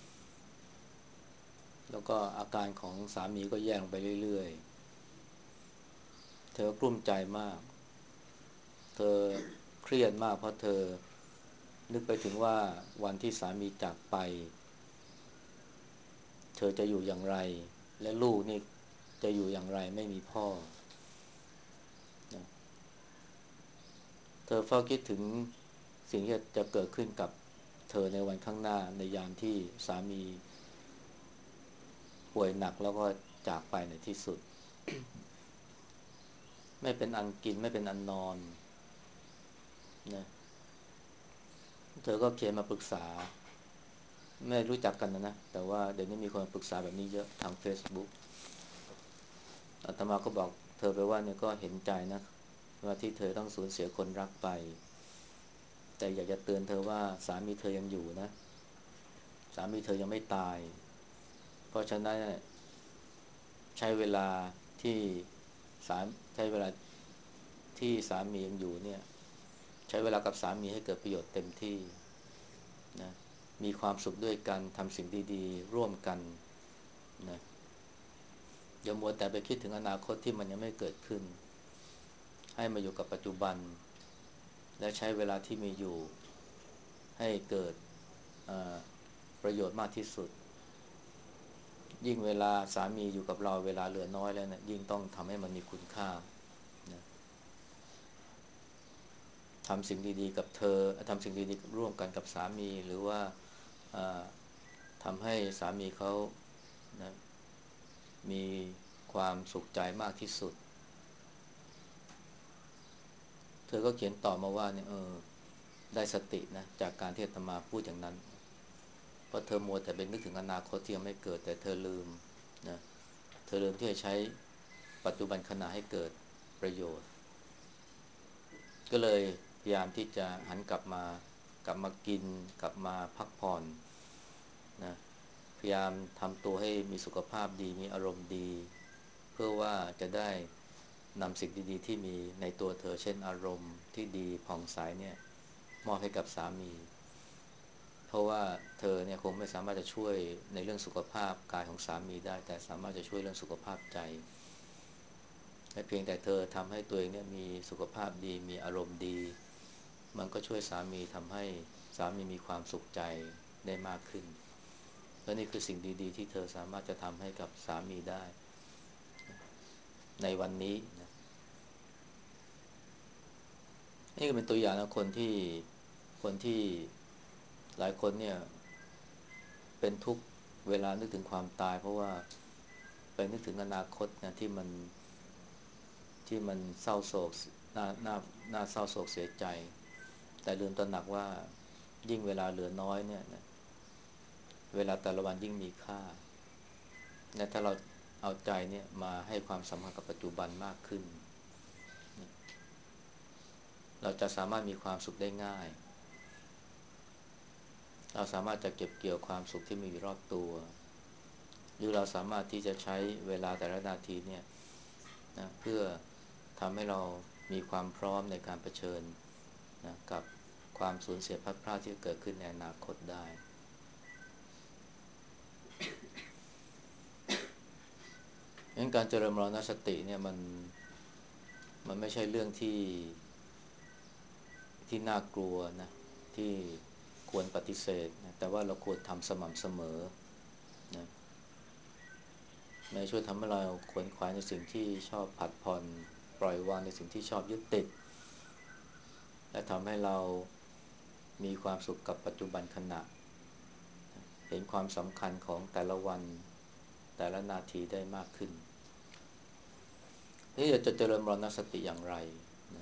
แล้วก็อาการของสามีก็แย่ลงไปเรื่อยๆเธอกลุ้มใจมากเธอเครียดมากเพราะเธอนึกไปถึงว่าวันที่สามีจากไปเธอจะอยู่อย่างไรและลูกนี่จะอยู่อย่างไรไม่มีพ่อนะเธอเฝ้าคิดถึงสิ่งที่จะเกิดขึ้นกับเธอในวันข้างหน้าในยามที่สามีป่วยหนักแล้วก็จากไปในที่สุดไม่เป็นอันกินไม่เป็นอันนอนนะเธอก็เขียนมาปรึกษาไม่รู้จักกันนะนะแต่ว่าเดี๋ยวนี้มีคนปรึกษาแบบนี้เยอะทาง Facebook อาตมาก็บอกเธอไปว่าเนี่ยก็เห็นใจนะว่าที่เธอต้องสูญเสียคนรักไปแต่อยากจะเตือนเธอว่าสามีเธอยังอยู่นะสามีเธอยังไม่ตายเพราะฉะนั้นใช้เวลาที่สามใช้เวลาที่สามียังอยู่เนี่ยใช้เวลากับสามีให้เกิดประโยชน์เต็มที่นะมีความสุขด้วยกันทำสิ่งดีๆร่วมกันนะอย่ามัวแต่ไปคิดถึงอนาคตที่มันยังไม่เกิดขึ้นให้มาอยู่กับปัจจุบันและใช้เวลาที่มีอยู่ให้เกิดประโยชน์มากที่สุดยิ่งเวลาสามีอยู่กับเราเวลาเหลือน้อยแล้วเนี่ยยิ่งต้องทำให้มันมีคุณค่านะทำสิ่งดีๆกับเธอทำสิ่งดีๆร่วมกันกับสามีหรือว่าทำให้สามีเขานะมีความสุขใจมากที่สุดเธอก็เขียนต่อมาว่าเนี่ยเออได้สตินะจากการที่อาตมาพูดอย่างนั้นเพราะเธอมัวแต่เป็นนึกถึงอนาคตที่ยังไม่เกิดแต่เธอลืมนะเธอลืมที่จะใช้ปัจจุบันขณะให้เกิดประโยชน์ก็เลยพยายามที่จะหันกลับมากลับมากินกลับมาพักผ่อนนะพยายามทำตัวให้มีสุขภาพดีมีอารมณ์ดีเพื่อว่าจะได้นำสิ่งดีๆที่มีในตัวเธอเช่นอารมณ์ที่ดีผ่องใสเนี่ยมอบให้กับสามีเพราะว่าเธอเนี่ยคงไม่สามารถจะช่วยในเรื่องสุขภาพกายของสามีได้แต่สามารถจะช่วยเรื่องสุขภาพใจและเพียงแต่เธอทำให้ตัวเองเนี่ยมีสุขภาพดีมีอารมณ์ดีมันก็ช่วยสามีทำให้สามีมีความสุขใจได้มากขึ้นและนี่คือสิ่งดีๆที่เธอสามารถจะทำให้กับสามีได้ในวันนี้นะนี่ก็เป็นตัวอย่างนะคนที่คนที่หลายคนเนี่ยเป็นทุกข์เวลานึกถึงความตายเพราะว่าไปนึกถึงอนาคตนะที่มันที่มันเศร้าโศกน่าน่าน่าเศร้าโศกเสียใจแต่ลืมตระหนักว่ายิ่งเวลาเหลือน้อยเนี่ยนะเวลาแต่ละวันยิ่งมีค่าและถ้าเราเอาใจเนี่ยมาให้ความสำคัญกับปัจจุบันมากขึ้นเราจะสามารถมีความสุขได้ง่ายเราสามารถจะเก็บเกี่ยวความสุขที่มีอยู่รอบตัวหรือเราสามารถที่จะใช้เวลาแต่ละนาทีเนี่ยนะเพื่อทำให้เรามีความพร้อมในการเผชิญนะกับความสูญเสียพลัดพรากที่เกิดขึ้นในอนาคตได้งั้นการเจริญมรณสติเนี่ยมันมันไม่ใช่เรื่องที่ที่น่ากลัวนะที่ควรปฏิเสธนะแต่ว่าเราควรทำสม่ำเสมอนะมันช่วยทำให้เราขวนขวายในสิ่งที่ชอบผัดผ่อนปล่อยวางในสิ่งที่ชอบยึดติดและทำให้เรามีความสุขกับปัจจุบันขณะเห็นความสำคัญของแต่ละวันแต่ละนาทีได้มากขึ้นนี่จะเจริญมรณสติอย่างไรนะ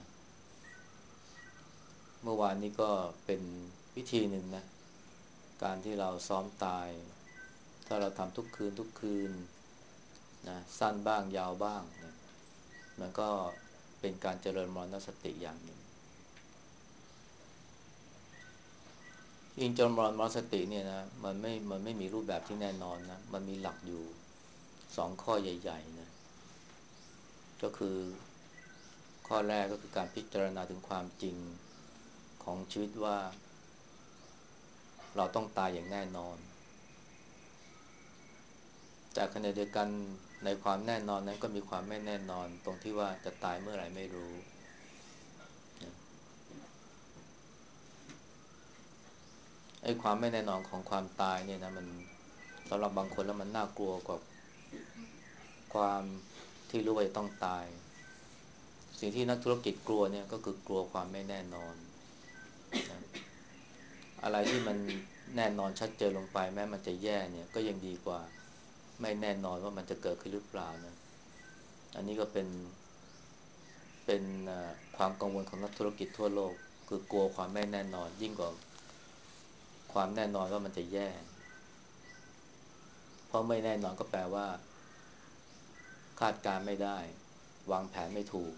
เมื่อวานนี้ก็เป็นวิธีหนึ่งนะการที่เราซ้อมตายถ้าเราทำทุกคืนทุกคืนนะสั้นบ้างยาวบ้างนะมันก็เป็นการเจริญมรณสติอย่างหนึ่งจริงๆเจริญมรณสติเนี่ยนะมันไม่มันไม่มีรูปแบบที่แน่นอนนะมันมีหลักอยู่สองข้อใหญ่ๆนะก็คือข้อแรกก็คือการพิจารณาถึงความจริงของชีวิตว่าเราต้องตายอย่างแน่นอนแต่ขณะเดียวกันในความแน่นอนนั้นก็มีความไม่แน่นอนตรงที่ว่าจะตายเมื่อไหร่ไม่รู้ไอ้ความไม่แน่นอนของความตายเนี่ยนะมันสำหรับบางคนแล้วมันน่ากลัวกว่าความที่รู้ว่าจะต้องตายสิ่งที่นักธุรกิจกลัวเนี่ยก็คือกลัวความไม่แน่นอนนะอะไรที่มันแน่นอนชัดเจนลงไปแม้มันจะแย่เนี่ยก็ยังดีกว่าไม่แน่นอนว่ามันจะเกิดขึ้นหรือเปล่านะอันนี้ก็เป็นเป็นความกังวลของนักธุรกิจทั่วโลกคือกลัวความไม่แน่นอนยิ่งกว่าความแน่นอนว่ามันจะแย่เพราะไม่แน่นอนก็แปลว่าคาดการณ์ไม่ได้วางแผนไม่ถูก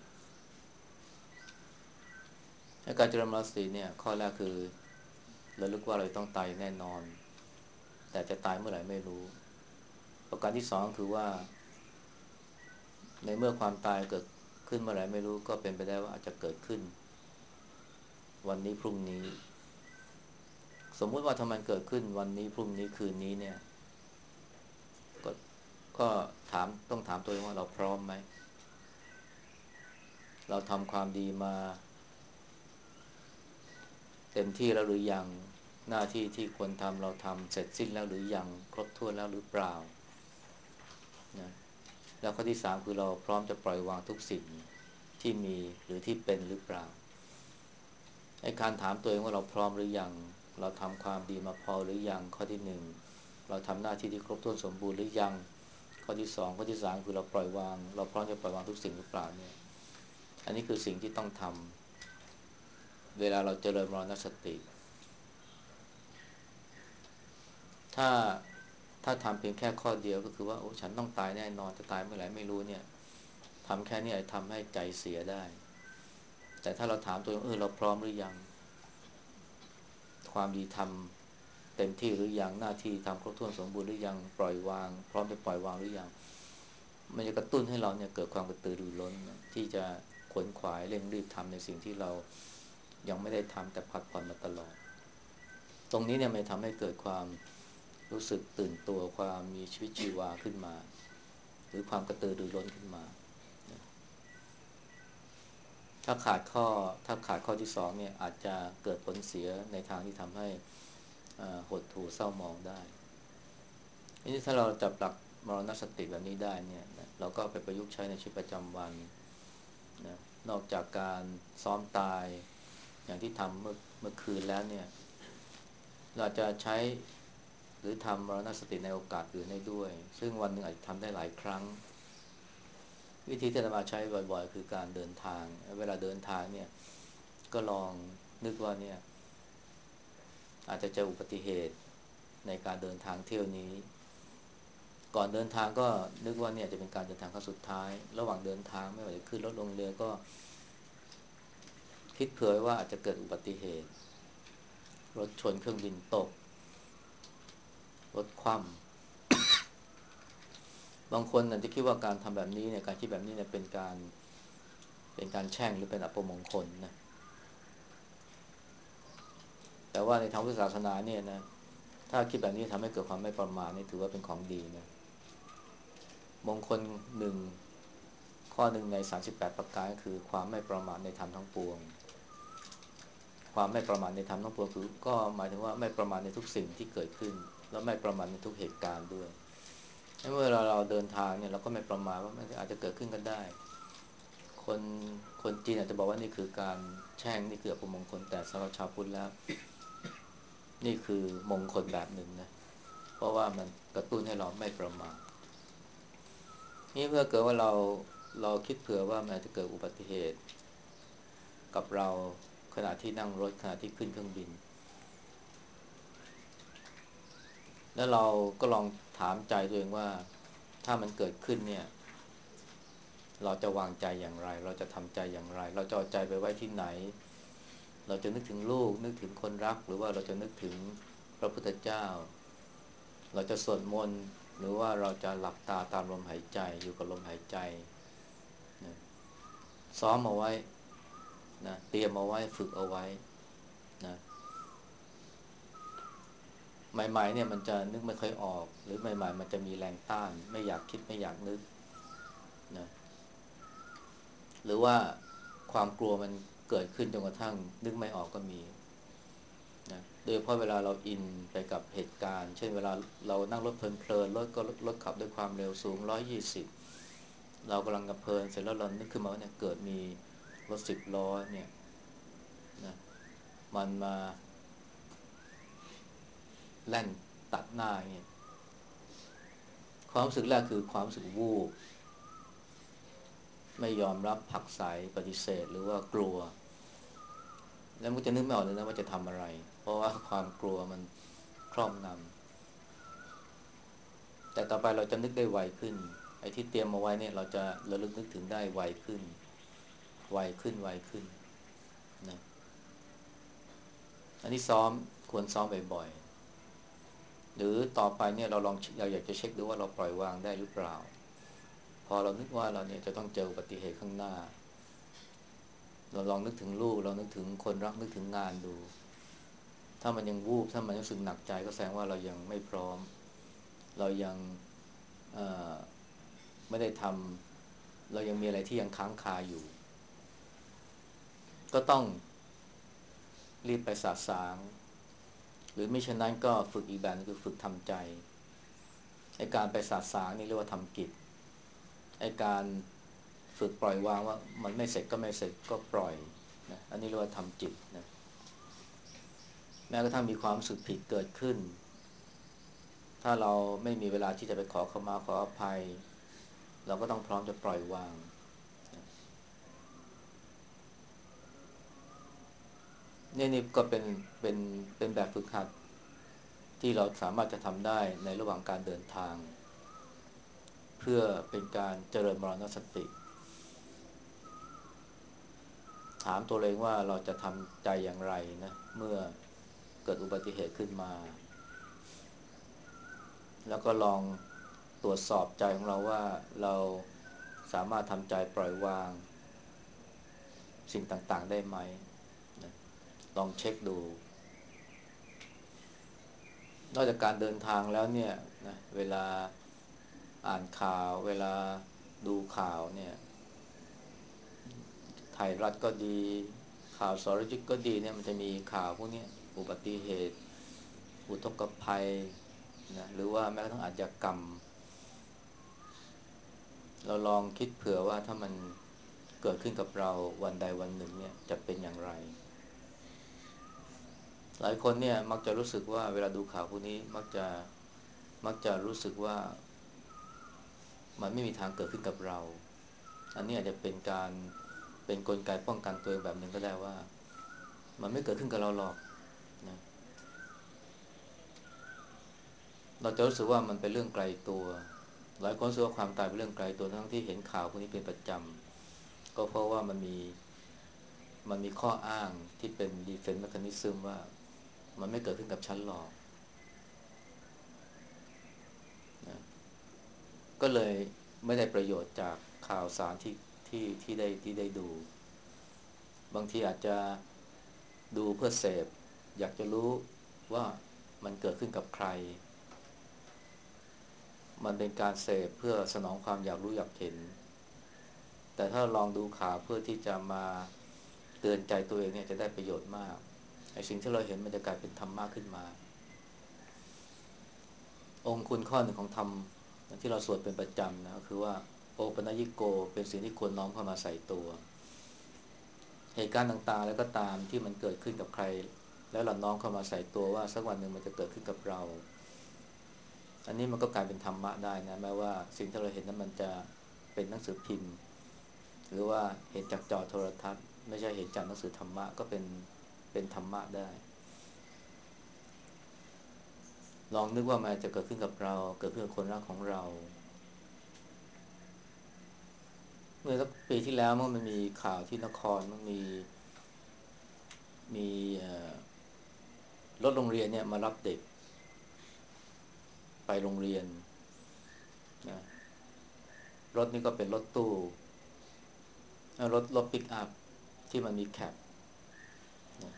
การเจริญมรณสติเนี่ยข้อแรกคือระลึกว่าเราต้องตายแน่นอนแต่จะตายเมื่อไหร่ไม่รู้ประการที่สองคือว่าในเมื่อความตายเกิดขึ้นเมื่อไหร่ไม่รู้ก็เป็นไปได้ว่าอาจจะเกิดขึ้นวันนี้พรุ่งนี้สมมุติว่าถ้ามันเกิดขึ้นวันนี้พรุ่งนี้คืนนี้เนี่ยก็ก็ถามต้องถามตัวเองว่าเราพร้อมไหมเราทำความดีมาเต็มที่แล้วหรือยังหน้าที่ที่ควรทำเราทำเสร็จสิ้นแล้วหรือยังครบถ้วนแล้วหรือเปล่านะแล้วข้อที่สามคือเราพร้อมจะปล่อยวางทุกสิ่งที่มีหรือที่เป็นหรือเปล่าไอ้การถามตัวเองว่าเราพร้อมหรือยังเราทำความดีมาพอหรือยังข้อที่หนึ่งเราทำหน้าที่ที่ครบถ้วนสมบูรณ์หรือยังข้อที่สองข้อที่สามคือเราปล่อยวางเราพร้อมจะปล่อยวางทุกสิ่งหรือเปล่าเนี่ยอันนี้คือสิ่งที่ต้องทำเวลาเราเจริญมรณสติถ้าถ้าทำเพียงแค่ข้อเดียวก็คือว่าโอ้ฉันต้องตายแน่นอนจะตายเมื่อไหร่ไม่รู้เนี่ยทำแค่นี้อาจทำให้ใจเสียได้แต่ถ้าเราถามตัวเองเออเราพร้อมหรือยังความดีทำเต็มที่หรือยังหน้าที่ทำครบถ้วนสมบูรณ์หรือยังปล่อยวางพร้อมจะปล่อยวางหรือยังมันจะกระตุ้นให้เราเนี่ยเกิดความกระตือรือร้นที่จะขวนขวายเร่งรีบทำในสิ่งที่เรายังไม่ได้ทำแต่ผัดผ่อนมาตลอดตรงนี้เนี่ยมันทำให้เกิดความรู้สึกตื่นตัวความมีชีวิตชีวาขึ้นมาหรือความกระตือรือร้นขึ้นมาถ้าขาดข้อถ้าขาดข้อที่สองเนี่ยอาจจะเกิดผลเสียในทางที่ทำให้หดหู่เศร้าหมองได้นี่ถ้าเราจับหลักมรณสติแบบนี้ได้เนี่ยเราก็ไปประยุกต์ใช้ในชีวิตประจำวันนะนอกจากการซ้อมตายอย่างที่ทำเมื่อเมื่อคืนแล้วเนี่ยเราจะใช้หรือทำมรณสติในโอกาสอื่นได้ด้วยซึ่งวันหนึ่งอาจจะทำได้หลายครั้งวิธีที่จะมาใช้บ่อยๆคือการเดินทางเวลาเดินทางเนี่ยก็ลองนึกว่าเนี่ยอาจจะเจออุบัติเหตุในการเดินทางเที่ยวนี้ก่อนเดินทางก็นึกว่าเนี่ยจะเป็นการเดินทางครั้งสุดท้ายระหว่างเดินทางไม่ว่าจะขึ้นรถลงเรือก็คิดเผื่อว่าอาจจะเกิดอุบัติเหตุรถชนเครื่องบินตกรถคว่ำบางคนอาจจะคิดว่าการทำแบบนี้เนี่ยการคิดแบบนี้เนี่ยเป็นการเป็นการแช่งหรือเป็นอัปมงคลนะแต่ว่าในทางพุทธศาสนาเนี่ยนะถ้าคิดแบบนี้ทำให้เกิดความไม่ประมาทนี่ถือว่าเป็นของดีนะมงคลหนึ่งข้อหนึ่งในสามสิบแปดประการก็คือความไม่ประมาทในธรรมทั้งปวงความไม่ประมาทในธรรมทั้งปวงคือก็หมายถึงว่าไม่ประมาทในทุกสิ่งที่เกิดขึ้นแล้วไม่ประมาทในทุกเหตุการณ์ด้วยเมื่อเราเราเดินทางเนี่ยเราก็ไม่ประมาทว่ามันอาจจะเกิดขึ้นก็ได้คนคนจีนอาจจะบอกว่านี่คือการแช่งนี่คืออัปมงคลแต่สำหรับชาวพุทธแล้วนี่คือมงคลแบบหนึ่งนะเพราะว่ามันกระตุ้นให้เราไม่ประมาทนี่เมื่อเกิดว่าเราเราคิดเผื่อว่ามันอาจจะเกิดอุบัติเหตุกับเราขณะที่นั่งรถขณะที่ขึ้นเครื่องบินแล้วเราก็ลองถามใจตัวเองว่าถ้ามันเกิดขึ้นเนี่ยเราจะวางใจอย่างไรเราจะทำใจอย่างไรเราจะเอาใจไปไว้ที่ไหนเราจะนึกถึงลูกนึกถึงคนรักหรือว่าเราจะนึกถึงพระพุทธเจ้าเราจะสวดมนต์หรือว่าเราจะหลับตาตามลมหายใจอยู่กับลมหายใจนะซ้อมเอาไว้นะเตรียมเอาไว้ฝึกเอาไว้นะใหม่ๆเนี่ยมันจะนึกไม่ค่อยออกหรือใหม่ๆมันจะมีแรงต้านไม่อยากคิดไม่อยากนึกนะหรือว่าความกลัวมันเกิดขึ้นจนกระทั่งนึกไม่ออกก็มีนะโดยเฉพาะเวลาเราอินไปกับเหตุการณ์เช่นเวลาเรานั่งรถเพลินๆรถก็รถขับด้วยความเร็วสูงหนึ่งร้อยยี่สิบเรากำลังกำเพลินเสร็จแล้วเรานึกขึ้นมาว่าเนี่ยเกิดมีรถสิบล้อเนี่ยนะมันมาแล่นตัดหน้าอย่างเงี้ยความรู้สึกแรกคือความรู้สึกวูบไม่ยอมรับผลักไสปฏิเสธหรือว่ากลัวแล้วมันจะนึกไม่ออกเลยนะว่าจะทำอะไรเพราะว่าความกลัวมันครอบงำแต่ต่อไปเราจะนึกได้ไวขึ้นไอ้ที่เตรียมมาไว้เนี่ยเราจะระลึกนึกถึงได้ไวขึ้นไวขึ้นไวขึ้นนะอันนี้ซ้อมควรซ้อมบ่อยๆหรือต่อไปเนี่ยเราลองเราอยากจะเช็คดูว่าเราปล่อยวางได้หรือเปล่าพอเรานึกว่าเราเนี่ยจะต้องเจออุบัติเหตุข้างหน้าเราลองนึกถึงลูกเรานึกถึงคนรักนึกถึงงานดูถ้ามันยังวูบถ้ามันรู้สึกหนักใจก็แสดงว่าเรายังไม่พร้อมเรายังไม่ได้ทำเรายังมีอะไรที่ยังค้างคาอยู่ก็ต้องรีบไปสะสางหรือไม่เช่นนั้นก็ฝึกอีกแบบคือฝึกทำใจไอ้การไปสะสางนี่เรียกว่าทำกิจไอ้การฝึกปล่อยวางว่ามันไม่เสร็จก็ไม่เสร็จก็ปล่อยนะอันนี้เรียกว่าทำจิตนะแม้กระทั่งมีความรู้สึกผิดเกิดขึ้นถ้าเราไม่มีเวลาที่จะไปขอขมาขออภัยเราก็ต้องพร้อมจะปล่อยวางนี่นี่ก็เป็นเป็นเป็นแบบฝึกหัดที่เราสามารถจะทำได้ในระหว่างการเดินทางเพื่อเป็นการเจริญมรณสติถามตัวเองว่าเราจะทำใจอย่างไรนะเมื่อเกิดอุบัติเหตุขึ้นมาแล้วก็ลองตรวจสอบใจของเราว่าเราสามารถทำใจปล่อยวางสิ่งต่างๆได้ไหมนะลองเช็คดูนอกจากการเดินทางแล้วเนี่ยนะเวลาอ่านข่าวเวลาดูข่าวเนี่ยไทยรัฐก็ดีข่าวสรยุทธก็ดีเนี่ยมันจะมีข่าวพวกนี้อุบัติเหตุอุทกภัยนะหรือว่าแม้กระทั่งอาชญากรรมเราลองคิดเผื่อว่าถ้ามันเกิดขึ้นกับเราวันใดวันหนึ่งเนี่ยจะเป็นอย่างไรหลายคนเนี่ยมักจะรู้สึกว่าเวลาดูข่าวพวกนี้มักจะมักจะรู้สึกว่ามันไม่มีทางเกิดขึ้นกับเราอันนี้อาจจะเป็นการเป็นกลไกป้องกันตัวเองแบบหนึ่งก็ได้ว่ามันไม่เกิดขึ้นกับเราหรอกนะเราจะรู้สึกว่ามันเป็นเรื่องไกลตัวหลายคนรู้สึกว่าความตายเป็นเรื่องไกลตัวทั้งที่เห็นข่าวพวกนี้เป็นประจำก็เพราะว่ามันมีมันมีข้ออ้างที่เป็น defense mechanism ว่ามันไม่เกิดขึ้นกับฉันหรอกนะก็เลยไม่ได้ประโยชน์จากข่าวสารที่ที่ที่ที่ได้ที่ได้ดูบางทีอาจจะดูเพื่อเสพอยากจะรู้ว่ามันเกิดขึ้นกับใครมันเป็นการเสพเพื่อสนองความอยากรู้อยากเห็นแต่ถ้าลองดูข่าวเพื่อที่จะมาเตือนใจตัวเองเนี่ยจะได้ประโยชน์มากไอ้สิ่งที่เราเห็นมันจะกลายเป็นธรรมะขึ้นมาองค์คุณข้อหนึ่งของธรรมที่เราสวดเป็นประจำนะก็คือว่าโอปัญญิโกเป็นสิ่งที่ควรน้อมเข้ามาใส่ตัวเหตุการณ์ต่างๆแล้วก็ตามที่มันเกิดขึ้นกับใครแล้วเราน้อมเข้ามาใส่ตัวว่าสักวันหนึ่งมันจะเกิดขึ้นกับเราอันนี้มันก็กลายเป็นธรรมะได้นะแม้ว่าสิ่งที่เราเห็นนั้นมันจะเป็นหนังสือพิมพ์หรือว่าเห็นจากจอโทรทัศน์ไม่ใช่เห็นจากหนังสือธรรมะก็เป็นเป็นธรรมะได้ลองนึกว่ามันจะเกิดขึ้นกับเราเกิดขึ้นกับคนรักของเราเมื่อสักปีที่แล้วมันมีข่าวที่นครมันมีมีรถโรงเรียนเนี่ยมารับเด็กไปโรงเรียนนะรถนี่ก็เป็นรถตู้รถรถปิกอัพที่มันมีแคปนะ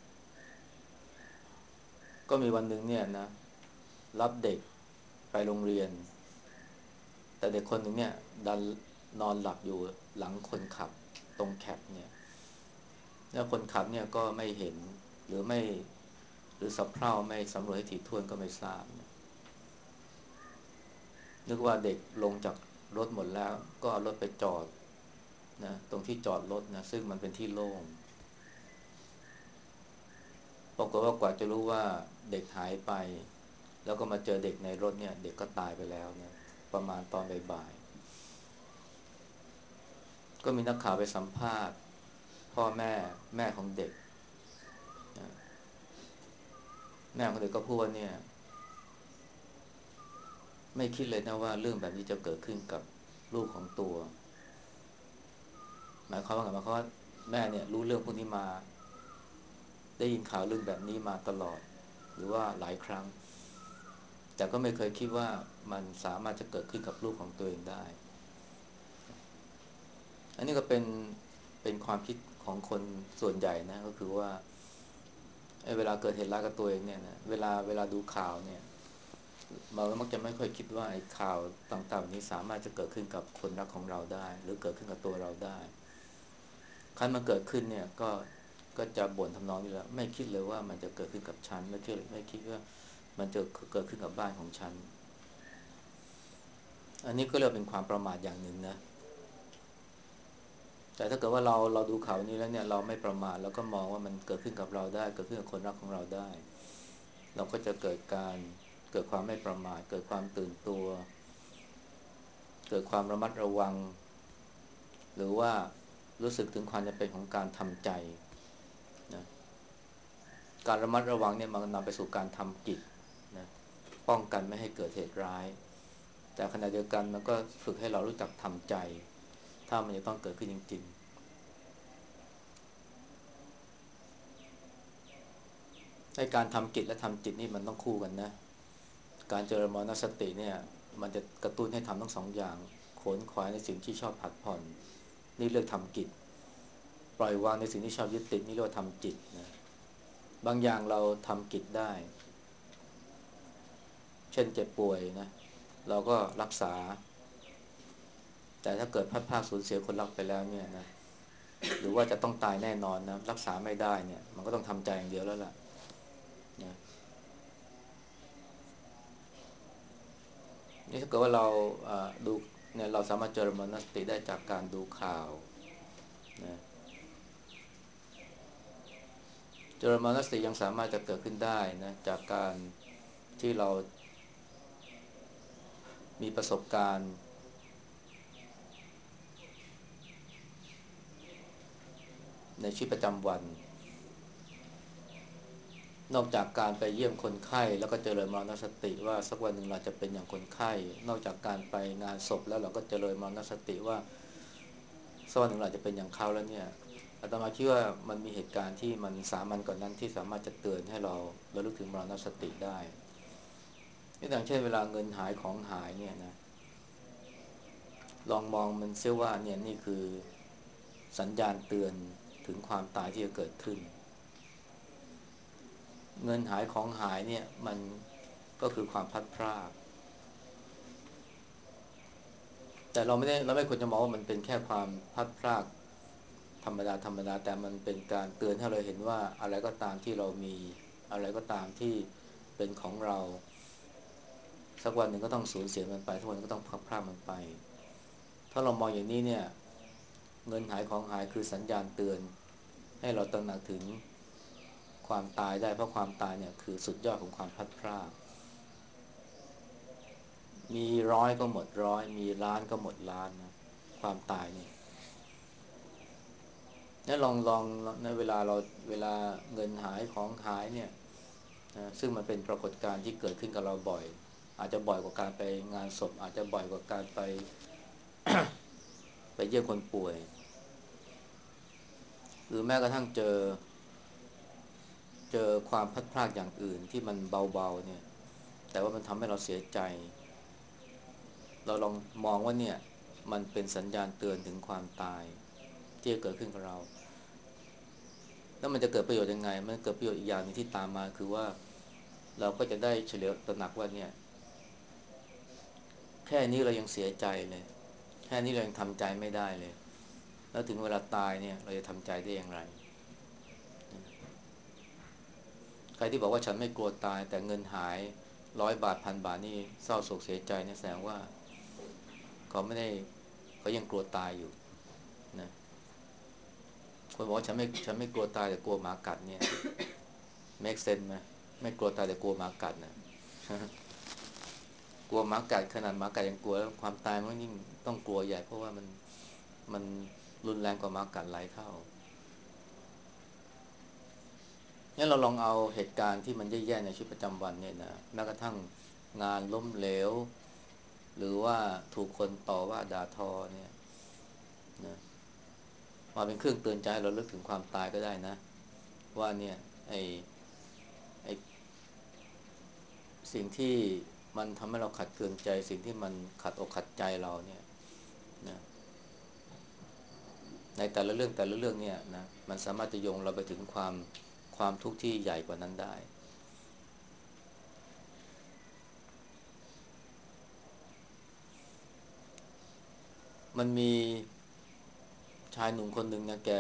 ก็มีวันหนึ่งเนี่ยนะรับเด็กไปโรงเรียนแต่เด็กคนหนึ่งเนี่ยดันนอนหลับอยู่หลังคนขับตรงแคปเนี่ยแล้วคนขับเนี่ยก็ไม่เห็นหรือไม่หรือสับเพร่าไม่สำรวจให้ถี่ถ้วนก็ไม่ทราบนะนึกว่าเด็กลงจากรถหมดแล้วก็เอารถไปจอดนะตรงที่จอดรถนะซึ่งมันเป็นที่โล่งปรากฏว่ากว่าจะรู้ว่าเด็กหายไปแล้วก็มาเจอเด็กในรถเนี่ยเด็กก็ตายไปแล้วนะประมาณตอนบ่ายๆก็มีนักข่าวไปสัมภาษณ์พ่อแม่แม่ของเด็กนะแม่ของเด็กก็พูดว่าเนี่ยไม่คิดเลยนะว่าเรื่องแบบนี้จะเกิดขึ้นกับลูกของตัวหมายความว่าไงหมายความว่าแม่เนี่ยรู้เรื่องพวกนี้มาได้ยินข่าวเรื่องแบบนี้มาตลอดหรือว่าหลายครั้งแต่ก็ไม่เคยคิดว่ามันสามารถจะเกิดขึ้นกับลูกของตัวเองได้อันนี้ก็เป็นเป็นความคิดของคนส่วนใหญ่นะก็คือว่าไอ้เวลาเกิดเหตุร้ายกับตัวเองเนี่ยนะเวลาเวลาดูข่าวเนี่ยเรามักจะไม่ค่อยคิดว่าไอ้ข่าวต่างๆนี้สามารถจะเกิดขึ้นกับคนรักของเราได้หรือเกิดขึ้นกับตัวเราได้ครั้นมันเกิดขึ้นเนี่ยก็ก็จะบ่นทำนองนี้แหละไม่คิดเลยว่ามันจะเกิดขึ้นกับฉันไม่คิดไม่คิดว่ามันจะเกิดขึ้นกับบ้านของฉันอันนี้ก็เรียกเป็นความประมาทอย่างหนึ่งนะแต่ถ้าเกิดว่าเราเราดูข่าวนี้แล้วเนี่ยเราไม่ประมาทแล้วก็มองว่ามันเกิดขึ้นกับเราได้เกิดขึ้นกับคนรักของเราได้เราก็จะเกิดการเกิดความไม่ประมาทเกิดความตื่นตัวเกิดความระมัดระวังหรือว่ารู้สึกถึงความจำเป็นของการทำใจนะการระมัดระวังเนี่ยมันนำไปสู่การทำกิจนะป้องกันไม่ให้เกิดเหตุร้ายแต่ขณะเดียวกันมันก็ฝึกให้เรารู้จักทำใจถ้ามันจะต้องเกิดขึ้นจริงๆให้การทำกิจและทำจิตนี่มันต้องคู่กันนะการเจริญมรณสติเนี่ยมันจะกระตุ้นให้ทำทั้งสองอย่างขวนขวายในสิ่งที่ชอบผัดผ่อนนี่เรียกทำกิจปล่อยวางในสิ่งที่ชอบยึดติดนี่เรียกว่าทำจิตนะบางอย่างเราทำกิจได้เช่นเจ็บป่วยนะเราก็รักษาแต่ถ้าเกิดพลาดพลาดสูญเสียคนรักไปแล้วเนี่ยนะหรือว่าจะต้องตายแน่นอนนะรักษาไม่ได้เนี่ยมันก็ต้องทำใจอย่างเดียวแล้วล่ะนะนี่ถ้าเกิดว่าเราดูเนี่ยเราสามารถเจริญมรณสติได้จากการดูข่าวนะเจริญมรณสติยังสามารถจะเกิดขึ้นได้นะจากการที่เรามีประสบการณ์ในชีวิตประจำวันนอกจากการไปเยี่ยมคนไข้แล้วก็เจริญมรณสติว่าสักวันหนึ่งเราจะเป็นอย่างคนไข้นอกจากการไปงานศพแล้วเราก็เจริญมรณสติว่าสักวันหนึ่งเราจะเป็นอย่างเขาแล้วเนี่ยอาตมาคิดว่ามันมีเหตุการณ์ที่มันสามัญกว่านนั้นที่สามารถจะเตือนให้เราระลึกถึงมรณสติได้อย่างเช่นเวลาเงินหายของหายเนี่ยนะลองมองมันเสียว่าเนี่ยนี่คือสัญญาณเตือนถึงความตายที่จะเกิดขึ้นเงินหายของหายเนี่ยมันก็คือความพลัดพรากแต่เราไม่ได้เราไม่ควรจะมองว่ามันเป็นแค่ความพลัดพรากธรรมดาธรรมดาแต่มันเป็นการเตือนให้เราเห็นว่าอะไรก็ตามที่เรามีอะไรก็ตามที่เป็นของเราสักวันหนึ่งก็ต้องสูญเสียมันไปทุกวันก็ต้องพลัดพรากมันไปถ้าเรามองอย่างนี้เนี่ยเงินหายของหายคือสัญญาณเตือนให้เราตระหนักถึงความตายได้เพราะความตายเนี่ยคือสุดยอดของความพลัดพรากมีร้อยก็หมดร้อยมีล้านก็หมดล้านนะความตายเนี่ยนี่ลองลองในเวลาเราเวลาเงินหายของหายเนี่ยนะซึ่งมันเป็นปรากฏการณ์ที่เกิดขึ้นกับเราบ่อยอาจจะบ่อยกว่าการไปงานศพอาจจะบ่อยกว่าการไปไปเยี่ยมคนป่วยหรือแม้กระทั่งเจอเจอความพลัดพรากอย่างอื่นที่มันเบาๆเนี่ยแต่ว่ามันทำให้เราเสียใจเราลองมองว่าเนี่ยมันเป็นสัญญาณเตือนถึงความตายที่จะเกิดขึ้นกับเราแล้วมันจะเกิดประโยชน์ยังไงมันเกิดประโยชน์อีกอย่างนึงที่ตามมาคือว่าเราก็จะได้เฉลียวตระหนักว่าเนี่ยแค่นี้เรายังเสียใจเลยแค่นี้เรายังทำใจไม่ได้เลยแล้วถึงเวลาตายเนี่ยเราจะทำใจได้อย่างไรใครที่บอกว่าฉันไม่กลัวตายแต่เงินหายร้อยบาทพันบาทนี่เศร้าโศกเสียใจเนี่ยแสดงว่าเขาไม่ได้เขายังกลัวตายอยู่นะคนบอกว่าฉันไม่ฉันไม่กลัวตายแต่กลัวหมากัดเนี่ย make sense ไหมไม่กลัวตายแต่กลัวหมากัดนะกลัวหมากัดขนาดหมากัดยังกลัวแล้วความตายมันยิ่งต้องกลัวใหญ่เพราะว่ามันมันรุนแรงกว่าหมากัดหลายเท่างั้นเราลองเอาเหตุการณ์ที่มันแย่ๆในชีวิตประจำวันเนี่ยนะแม้กระทั่งงานล้มเหลวหรือว่าถูกคนต่อว่าด่าทอเนี่ยนะมาเป็นเครื่องเตือนใจเราเลิกถึงความตายก็ได้นะว่าเนี่ยไอ้ไอ้สิ่งที่มันทำให้เราขัดเคืองใจสิ่งที่มันขัดอกขัดใจเราเนี่ยนะในแต่ละเรื่องแต่ละเรื่องเนี่ยนะมันสามารถจะโยงเราไปถึงความความทุกข์ที่ใหญ่กว่านั้นได้มันมีชายหนุ่มคนหนึ่งนะแก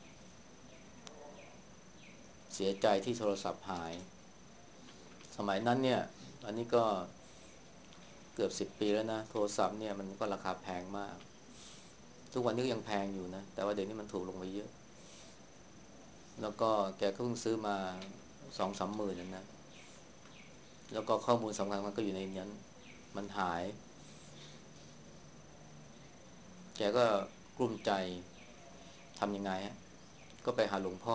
เสียใจที่โทรศัพท์หายสมัยนั้นเนี่ยอันนี้ก็เกือบสิบปีแล้วนะโทรศัพท์เนี่ยมันก็ราคาแพงมากทุกวันนี้ก็ยังแพงอยู่นะแต่ว่าเดี๋ยวนี้มันถูกลงไปเยอะแล้วก็แกก็เพิ่งซื้อมาสองสามหมื่นนั่นนะแล้วก็ข้อมูลสำคัญมันก็อยู่ในนั้นมันหายแกก็กลุ้มใจทำยังไงฮะก็ไปหาหลวงพ่อ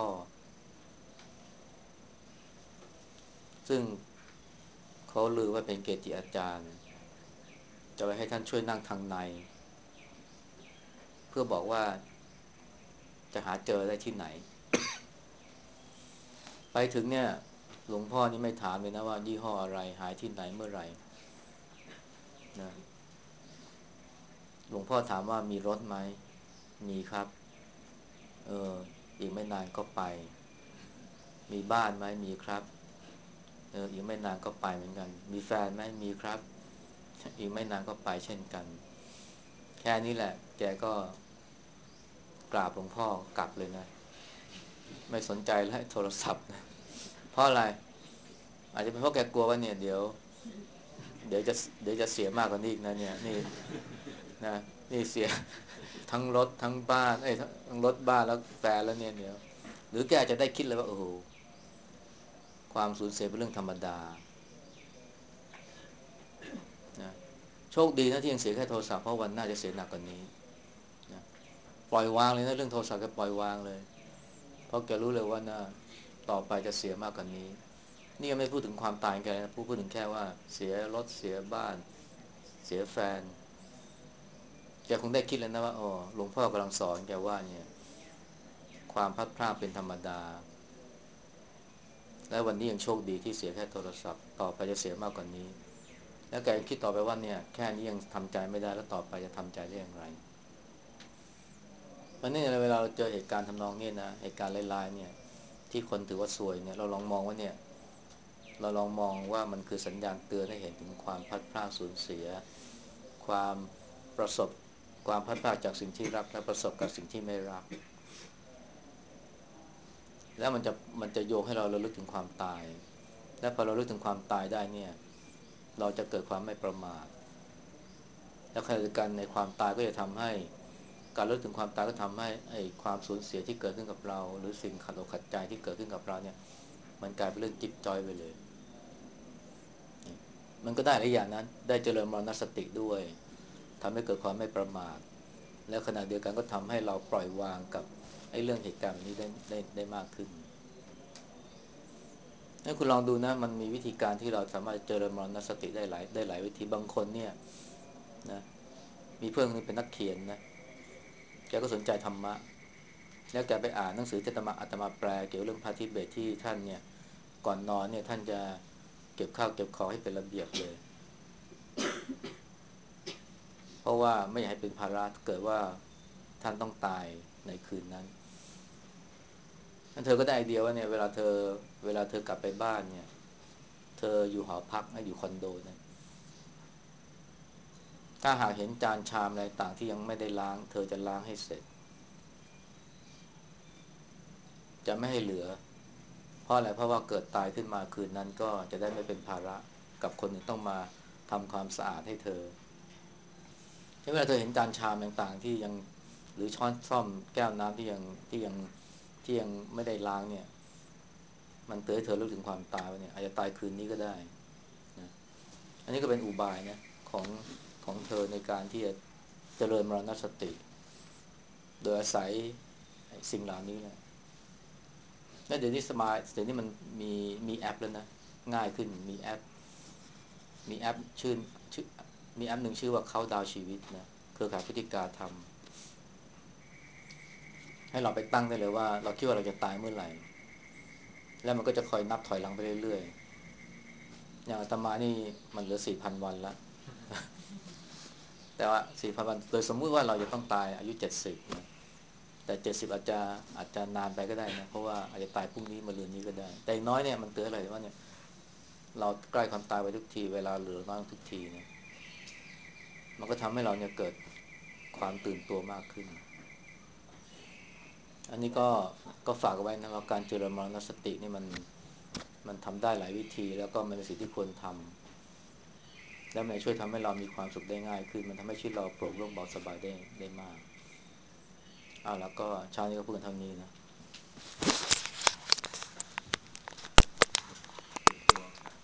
ซึ่งเขาลือว่าเป็นเกจิอาจารย์จะไปให้ท่านช่วยนั่งทางในเพื่อบอกว่าจะหาเจอได้ที่ไหนไปถึงเนี่ยหลวงพ่อนี่ไม่ถามเลยนะว่ายี่ห้ออะไรหายที่ไหนเมื่อไหร่นะหลวงพ่อถามว่ามีรถไหมมีครับเอออีกไม่นานก็ไปมีบ้านไหมมีครับเอออีกไม่นานก็ไปเหมือนกันมีแฟนไหมมีครับอีกไม่นานก็ไปเช่นกันแค่นี้แหละแกก็กราบหลวงพ่อกลับเลยนะไม่สนใจแล้วโทรศัพท์นะเพราะอะไรอาจจะเป็นเพราะแกกลัวว่าเนี่ยเดี๋ยวเดี๋ยวจะเดี๋ยวจะเสียมากกว่านี้อีกนะเนี่ยนี่นะนี่เสียทั้งรถทั้งบ้านเอ้ยทั้งรถบ้านแล้วแฟนแล้วเนี่ยเดี๋ยวหรือแกอาจจะได้คิดเลยว่าโอ้โหความสูญเสียเป็นเรื่องธรรมดานะโชคดีนะที่ยังเสียแค่โทรศัพท์เพราะวันหน้าจะเสียหนักกว่านี้นะปล่อยวางเลยนะเรื่องโทรศัพท์แกปล่อยวางเลยเพราะแกรู้เลยว่าน่าต่อไปจะเสียมากกว่านี้นี่ยังไม่พูดถึงความตายแกนะพูดพูดถึงแค่ว่าเสียรถเสียบ้านเสียแฟนแกคงได้คิดแล้วนะว่าอ๋อหลวงพ่อกำลังสอนแกว่าเนี่ยความพลัดพรากเป็นธรรมดาและวันนี้ยังโชคดีที่เสียแค่โทรศัพท์ต่อไปจะเสียมากกว่านี้แลแล้วแกคิดต่อไปว่าเนี่ยแค่นี้ยังทำใจไม่ได้แล้วต่อไปจะทำใจได้อย่างไรเพราะนี่เวลาเราเจอเหตุการณ์ทำนองนี้นะเหตุการณ์ร้ายๆเนี่ยที่คนถือว่าซวยเนี่ยเราลองมองว่าเนี่ยเราลองมองว่ามันคือสัญญาณเตือนให้เห็นถึงความพลัดพรากสูญเสียความประสบความพลัดพรากจากสิ่งที่รักและประสบกับสิ่งที่ไม่รักแล้วมันจะมันจะโยงให้เราระลึกถึงความตายและพอเราระลึกถึงความตายได้เนี่ยเราจะเกิดความไม่ประมาทและขณะเดียวกันในความตายก็จะทำให้การระลึกถึงความตายก็ทำให้ไอ้ความสูญเสียที่เกิดขึ้นกับเราหรือสิ่งขัดอกขัดใจที่เกิดขึ้นกับเราเนี่ยมันกลายเป็นเรื่องจิ๊บจ้อยไปเลยมันก็ได้หลายอย่างนั้นได้เจริญมรณสติด้วยทำให้เกิดความไม่ประมาทและขณะเดียวกันก็ทำให้เราปล่อยวางกับไอ้เรื่องเหตุการณ์แบบนี้ได้ได้ได้มากขึ้นให้คุณลองดูนะมันมีวิธีการที่เราสามารถเจริญมรณสติได้หลายได้หลายวิธีบางคนเนี่ยนะมีเพื่อนคนนึงเป็นนักเขียนนะแกก็สนใจธรรมะแล้วแกไปอ่านหนังสือที่อาตมาอาตมาแปลเกี่ยวเรื่องพระทิเบตที่ท่านเนี่ยก่อนนอนเนี่ยท่านจะเก็บข้าวเก็บของให้เป็นระเบียบเลยเพราะว่าไม่อยากให้เป็นภาระเกิดว่าท่านต้องตายในคืนนั้นนั่นเธอก็ได้ไอเดียว่าเนี่ยเวลาเธอเวลาเธอกลับไปบ้านเนี่ยเธออยู่หอพักอยู่คอนโดนะถ้าหากเห็นจานชามอะไรต่างที่ยังไม่ได้ล้างเธอจะล้างให้เสร็จจะไม่ให้เหลือเพราะอะไรเพราะว่าเกิดตายขึ้นมาคืนนั้นก็จะได้ไม่เป็นภาระกับคนอื่นต้องมาทำความสะอาดให้เธอเวลาเธอเห็นจานชามต่างๆที่ยังหรือช้อนส้อมแก้วน้ำที่ยังที่ยังที่ยังไม่ได้ล้างเนี่ยมันเตือนให้เธอรู้ถึงความตายว่าเนี่ยอาจจะตายคืนนี้ก็ได้นะอันนี้ก็เป็นอุบายนะของของเธอในการที่จะเจริญมรณสติโดยอาศัยสิ่งเหล่านี้แหละแล้วเดี๋ยวนี้สมาร์ทเดี๋ยวนี้มันมีมีแอปแล้วนะง่ายขึ้นมีแอปมีแอปชื่อชื่อมีแอปหนึ่งชื่อว่าเขาดาวชีวิตนะเครือข่ายพฤติการทำให้เราไปตั้งได้เลยว่าเราคิดว่าเราจะตายเมื่อไหร่แล้วมันก็จะคอยนับถอยหลังไปเรื่อยๆอย่างอาตมานี่มันเหลือสี่พันวันแล้วแต่ว่าสี่พันวันโดยสมมุติว่าเราจะต้องตายอายุเจ็ดสิบนะแต่เจ็ดสิบอาจจะอาจจะนานไปก็ได้นะเพราะว่าอาจจะตายพรุ่งนี้มะรืนนี้ก็ได้แต่น้อยเนี่ยมันเตือนอะไรว่าเนี่ยเราใกล้ความตายไปทุกทีเวลาเหลือน้อยทุกทีนะมันก็ทำให้เราเนี่ยเกิดความตื่นตัวมากขึ้นอันนี้ก็ก็ฝากไว้นะว่าการเจริญมรณสตินี่มันมันทำได้หลายวิธีแล้วก็มันเป็นสิ่งที่ควรทำแล้วมันช่วยทำให้เรามีความสุขได้ง่ายขึ้นมันทำให้ชีวิตเราโปร่งโล่งเบาสบายได้ได้มากอ่าแล้วก็เช้านี้ก็พูดกันเท่านี้นะ